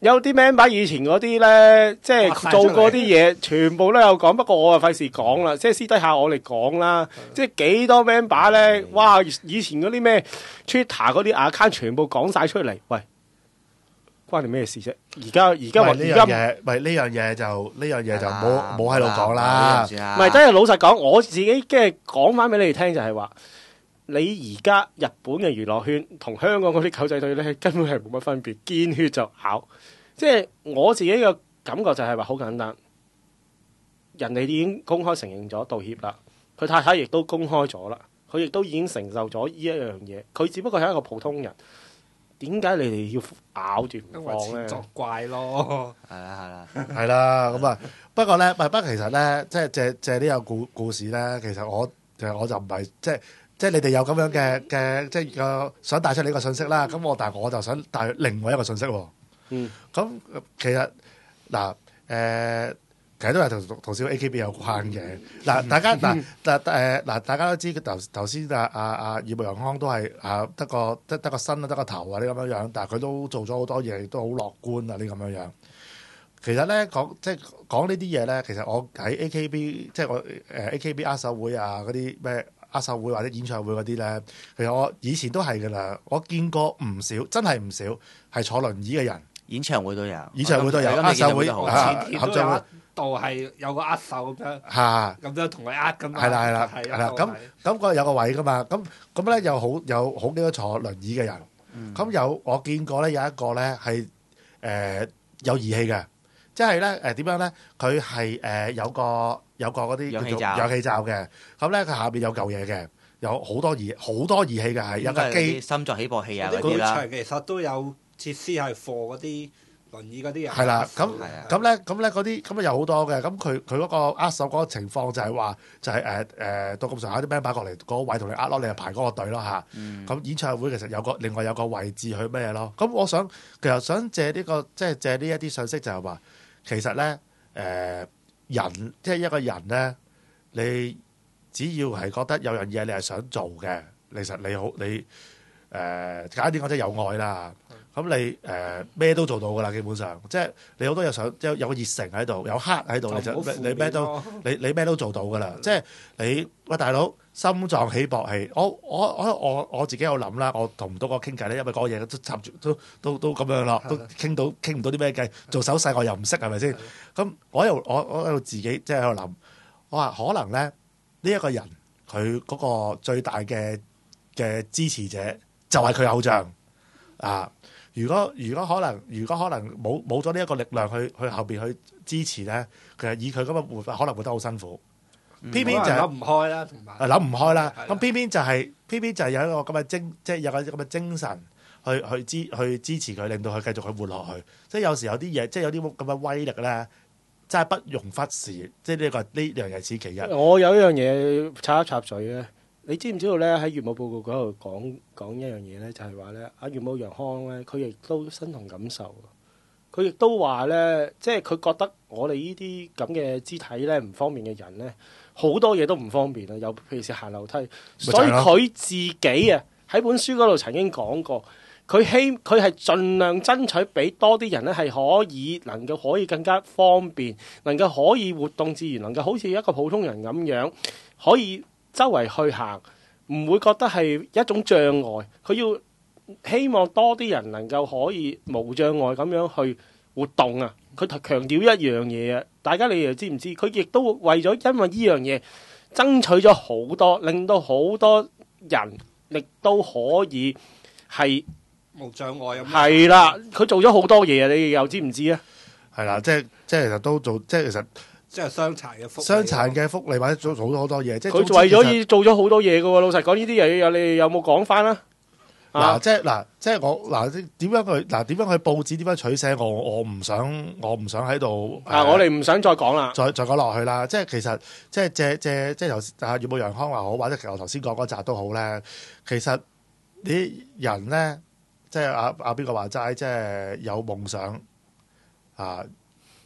有啲 member 以前嗰啲咧，即係做過啲嘢，全部都有講。不過我啊費事講啦，即係私底下我哋講啦。即係幾多 member 咧？哇！以前嗰啲咩 Twitter 嗰啲 account 全部講晒出嚟。喂，關你咩事啫？而家話呢樣嘢，喂呢樣嘢就冇喺度講啦。 唔係，真係老實講，我自己即係講翻俾你哋聽，就係話你而家日本嘅娛樂圈同香港嗰啲狗仔隊咧，根本係冇乜分別，見血就咬。即係我自己嘅感覺就係話好簡單，人哋已經公開承認咗道歉啦，佢太太亦都公開咗啦，佢亦都已經承受咗呢一樣嘢，佢只不過係一個普通人，點解你哋要咬住唔放咧？ 作怪咯， 係啦，咁啊，不過咧，不過其實咧，即係借呢個故事咧，其實我就唔係即係你哋有咁樣嘅即係個想帶出呢個信息啦。咁但係我就想帶另外一個信息喎。咁其實嗱其實都係同小 AKB 有關嘅。嗱，大家大家都知頭先葉慕陽康都係得個身啊，得個頭啊，呢咁樣樣，但係佢都做咗好多嘢，都好樂觀啊，呢咁樣樣。其實咧講呢啲嘢咧，其實我喺 AKB 即係我AKB 握手會啊，嗰啲咩握手會或者演唱會嗰啲咧，其實我以前都係噶啦，我見過唔少，真係唔少係坐輪椅嘅人。 演唱會都有， 握手會合作會度係有個握手咁樣，咁樣同佢握噶嘛。 係啦，咁嗰有個位噶嘛。咁咧有好幾個坐輪椅嘅人。咁我見過咧有一個咧係有儀器嘅，即係咧點樣咧？佢係有個嗰啲氧氣罩嘅。咁咧佢下邊有嚿嘢嘅，有好多儀器嘅，係有架機、 心臟起搏器啊嗰啲啦。 啲啦。 其實都有設施係貨嗰啲輪椅嗰啲人。 係啦，咁咧嗰啲咁有好多嘅。咁佢嗰個握手嗰個情況就係話就係到咁上下啲 band 過嚟嗰個位同你握咯，你就排嗰個隊咯嚇。咁演唱會其實另外有個位置去咩咯？咁我想借呢個即係借呢一啲信息就係話，其實咧人即係一個人咧，你只要係覺得有樣嘢你係想做嘅，其實你簡單啲講即係有愛啦。咁你咩都做到噶啦，基本上即係你好多嘢想，即係有個熱誠喺度，有黑喺度，你咩都做到噶啦。即係你喂大佬心臟起搏器，我自己有諗啦，我同唔到個傾偈咧，因為嗰個嘢都插住都咁樣咯，都傾唔到啲咩計，做手勢我又唔識係咪先？咁我喺度自己即係喺度諗，我話可能咧呢一個人佢嗰個最大嘅支持者就係佢偶像啊！如果可能冇咗呢一個力量去後邊去支持咧，其實以佢咁嘅活法，可能活得好辛苦。偏偏就係諗唔開啦，同埋諗唔開啦。咁偏偏就係有一個咁嘅即係有個咁嘅精神去支持佢，令到佢繼續去活落去。即係有時有啲嘢，即係有啲咁嘅威力咧，真係不容忽視。即係呢樣嘢此其一。 我有一樣嘢插一插嘴咧。你知唔知道咧？喺月舞報告嗰度講一樣嘢咧，就係話咧，阿月舞陽康咧，佢亦都身同感受。佢亦都話咧，即係佢覺得我哋呢啲咁嘅肢體咧唔方便嘅人咧，好多嘢都唔方便啊！有譬如是行樓梯，所以佢自己啊喺本書嗰度曾經講過，佢係盡量爭取俾多啲人咧係能夠可以更加方便，能夠可以活動自然，能夠好似一個普通人咁樣可以周圍去行，唔會覺得係一種障礙。佢要希望多啲人能夠可以無障礙咁樣去活動啊！佢強調一樣嘢啊，大家你又知唔知？佢亦都為咗因為呢樣嘢爭取咗好多，令到好多人亦都可以係無障礙咁。 係啦，佢做咗好多嘢啊！你又知唔知啊？ 係啦，即係其實都做，即係其實。 即係傷殘嘅福利， 傷殘嘅福利或者做咗好多嘢，即係佢為咗做咗好多嘢嘅喎。老實講，呢啲嘢你哋有冇講翻啦？ 即係我點樣去報紙點樣取捨？我唔想喺度。 我哋唔想再講啦， 再講落去啦。即係其實即係即係頭月舞陽康話好，或者其實我頭先講嗰集都好咧。其實啲人咧，即係阿邊個話齋，即係有夢想啊！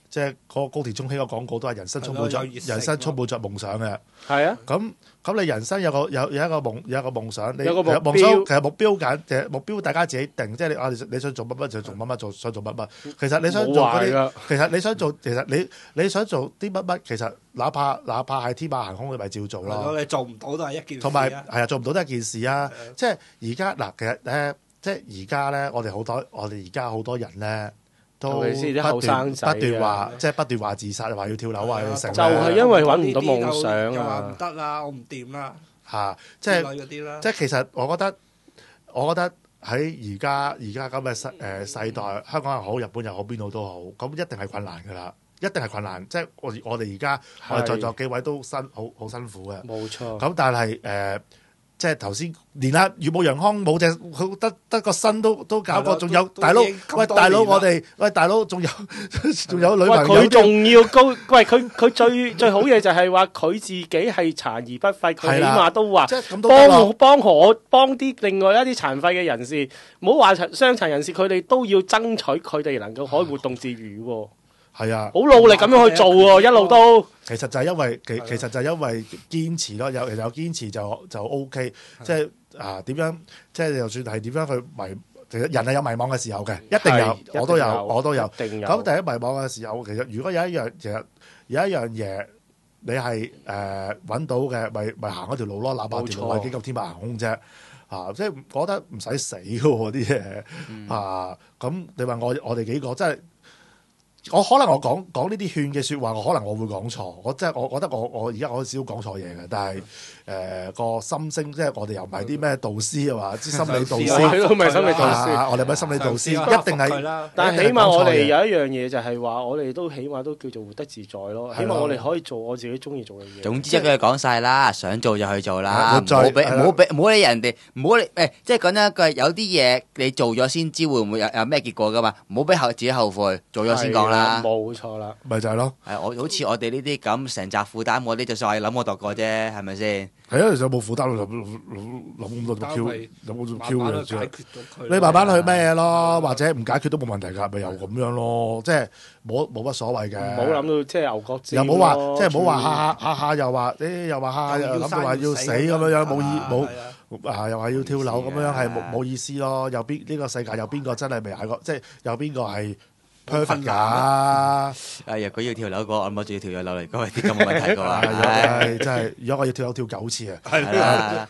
即係嗰個高田充希個廣告都係人生充滿咗係咯有熱誠人生充滿着夢想嘅。 係啊， 咁你人生有一個夢想，你有個目標其實目標目標大家自己定，即係你想做乜就做乜，想做乜。其實你想做嗰啲冇壞㗎， 其實你想做，其實你想做啲乜，其實哪怕係天馬行空，你咪照做係咯。 咯，你做唔到都係一件事啊。 同埋係啊，做唔到都係一件事啊！即係而家嗱，其實即係而家咧，我哋而家好多人咧都尤其是啲後生仔啊不斷話，即係不斷話自殺，話要跳樓啊，要成就係因為揾唔到夢想啊又話唔得啦，我唔掂啦， 嚇，即之係類嗰啲啦。 即係其實我覺得喺而家咁嘅世代，香港又好，日本又好，邊度都好，咁一定係困難㗎啦，一定係困難。即係我哋而家我哋在座幾位都好辛苦嘅。 冇錯。 咁但係即係頭先連阿羽毛楊康冇隻，佢得個身都搞過，仲有大佬，喂大佬我哋，喂大佬仲有女喂， 朋友佢仲要高，喂佢最好嘢就係話佢自己係殘而不廢，佢起係啦碼都話即係咁都得咯幫啲另外一啲殘廢嘅人士，唔好話傷殘人士，佢哋都要爭取佢哋能夠可以活動自如喎， 係啊。 好努力咁樣去做喎，一路都。 其實就係因為堅持咯，有堅持就 OK，即係點樣，即係就算係點樣去其實人係有迷茫嘅時候嘅，一定有， 係我都有。 一定有。 咁第一迷茫嘅時候，其實如果有一樣嘢你係揾到嘅，咪行嗰條路咯，哪怕條路係幾咁天馬行空啫。即係覺得唔使死嘅喎啲嘢咁你話我哋幾個真係。可能我講呢啲勸嘅説話，可能我會講錯。我覺得我而家我少講錯嘢嘅，但係個心聲，即係我哋又唔係啲咩導師啊嘛，啲心理導師， 都唔係心理導師。 我哋唔係心理導師，一定係。 但係起碼我哋有一樣嘢就係話，我哋都起碼都叫做活得自在咯。起碼我哋可以做我自己中意做嘅嘢。 總之一句講晒啦，想做就去做啦，唔好理人哋，唔好理即係講真一句，有啲嘢你做咗先知會唔會有咩結果噶嘛，唔好俾自己後悔，做咗先講啦。 冇錯啦， 咪就係咯。 係好似我哋呢啲咁成集負擔，我啲就算係諗我度過啫，係咪先？ 係啊，有冇負擔諗咁多 Q，有冇 Q 嘅啫？你慢慢去咩咯，或者唔解決都冇問題㗎，咪又咁樣咯，即係冇乜所謂嘅。 唔好諗到即係牛角尖， 又冇話即係冇話下下又話又話下又諗到話要死咁樣冇又話要跳樓咁樣係冇意思咯。呢個世界有邊個真係未捱過？即係有邊個係perfect 㗎？ 如果要跳樓嘅話，我諗住要跳咗樓嚟，嗰啲咁嘅問題嘅話， 真係如果我要跳樓跳9次啊！ 係啦。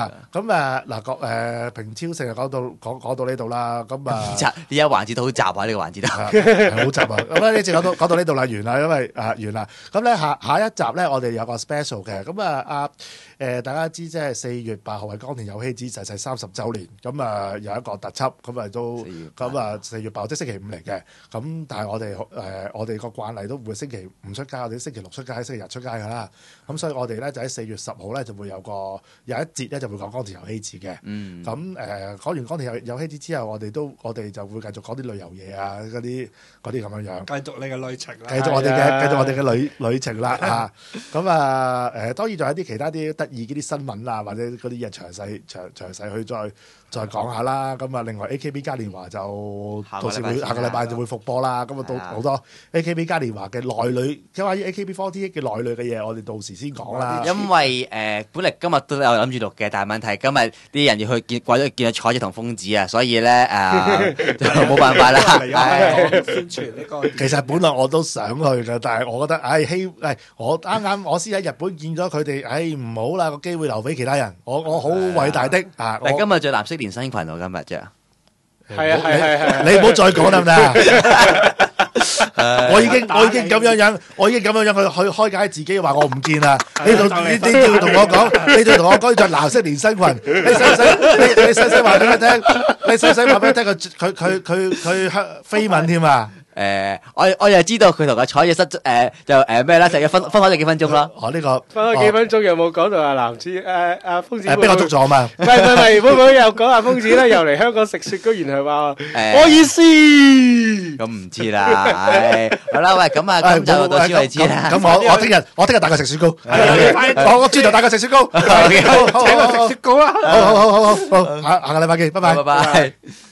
咁平超成日講到呢度啦，咁啊呢一環節都好雜啊！呢個環節都係好雜啊！咁咧呢節講到呢度啦，完啦，因為完啦。咁咧下一集咧，我哋有個 special 嘅，咁大家知即係4月8號係岡田有希子逝世30週年，咁有一個特輯，咁都咁4月8號即係星期5嚟嘅，咁但係我哋個慣例都唔會星期5出街，我哋星期6出街，星期日出街㗎啦。咁所以我哋咧就喺4月10號咧就會有一節咧就會講岡田有希子嘅。咁講完岡田有希子之後，我哋就會繼續講啲旅遊嘢啊，嗰啲咁樣樣。 繼續你嘅旅程啦。 繼續我哋嘅旅程啦嚇。咁當然仲有啲其他啲得意啲新聞啊，或者嗰啲嘢詳細去再講下啦。咁另外 AKB 嘉年華就到時下個禮拜就會復播啦。咁到好多 AKB 嘉年華嘅內裏，即係話 AKB48嘅內裏嘅嘢，我哋到時先講啦。 因為本嚟今日都有諗住錄嘅，但係問題今日啲人要去為咗見到彩姐同瘋子啊，所以咧就冇辦法啦。 宣傳呢個。 其實本來我都想去嘅，但係我覺得我啱我先喺日本見咗佢哋，唔好啦，個機會留俾其他人。我好偉大的啊！ 但係今日着藍色連身裙喎，今日着。 係， 你唔好再講得唔得啊？我已經咁樣去開解自己，話我唔見啦。你要同我講，你仲同我講着藍色連身裙，你使唔使話俾佢聽？你使唔使話俾佢聽？佢飛吻添啊！ 我又知道佢同阿彩嘅就咩啦，就要分開咗幾分鐘咯。 呢個分開幾分鐘有冇講到阿男子阿瘋子？ 俾我捉咗嘛？ 唔係，會唔會又講阿瘋子咧？又嚟香港食雪糕，然後話我意思。 咁唔知啦，好啦，喂，咁啊，今就到此為止啦。 咁我聽日帶佢食雪糕，我轉頭帶佢食雪糕， 請佢食雪糕啦。 好，下個禮拜見，拜拜。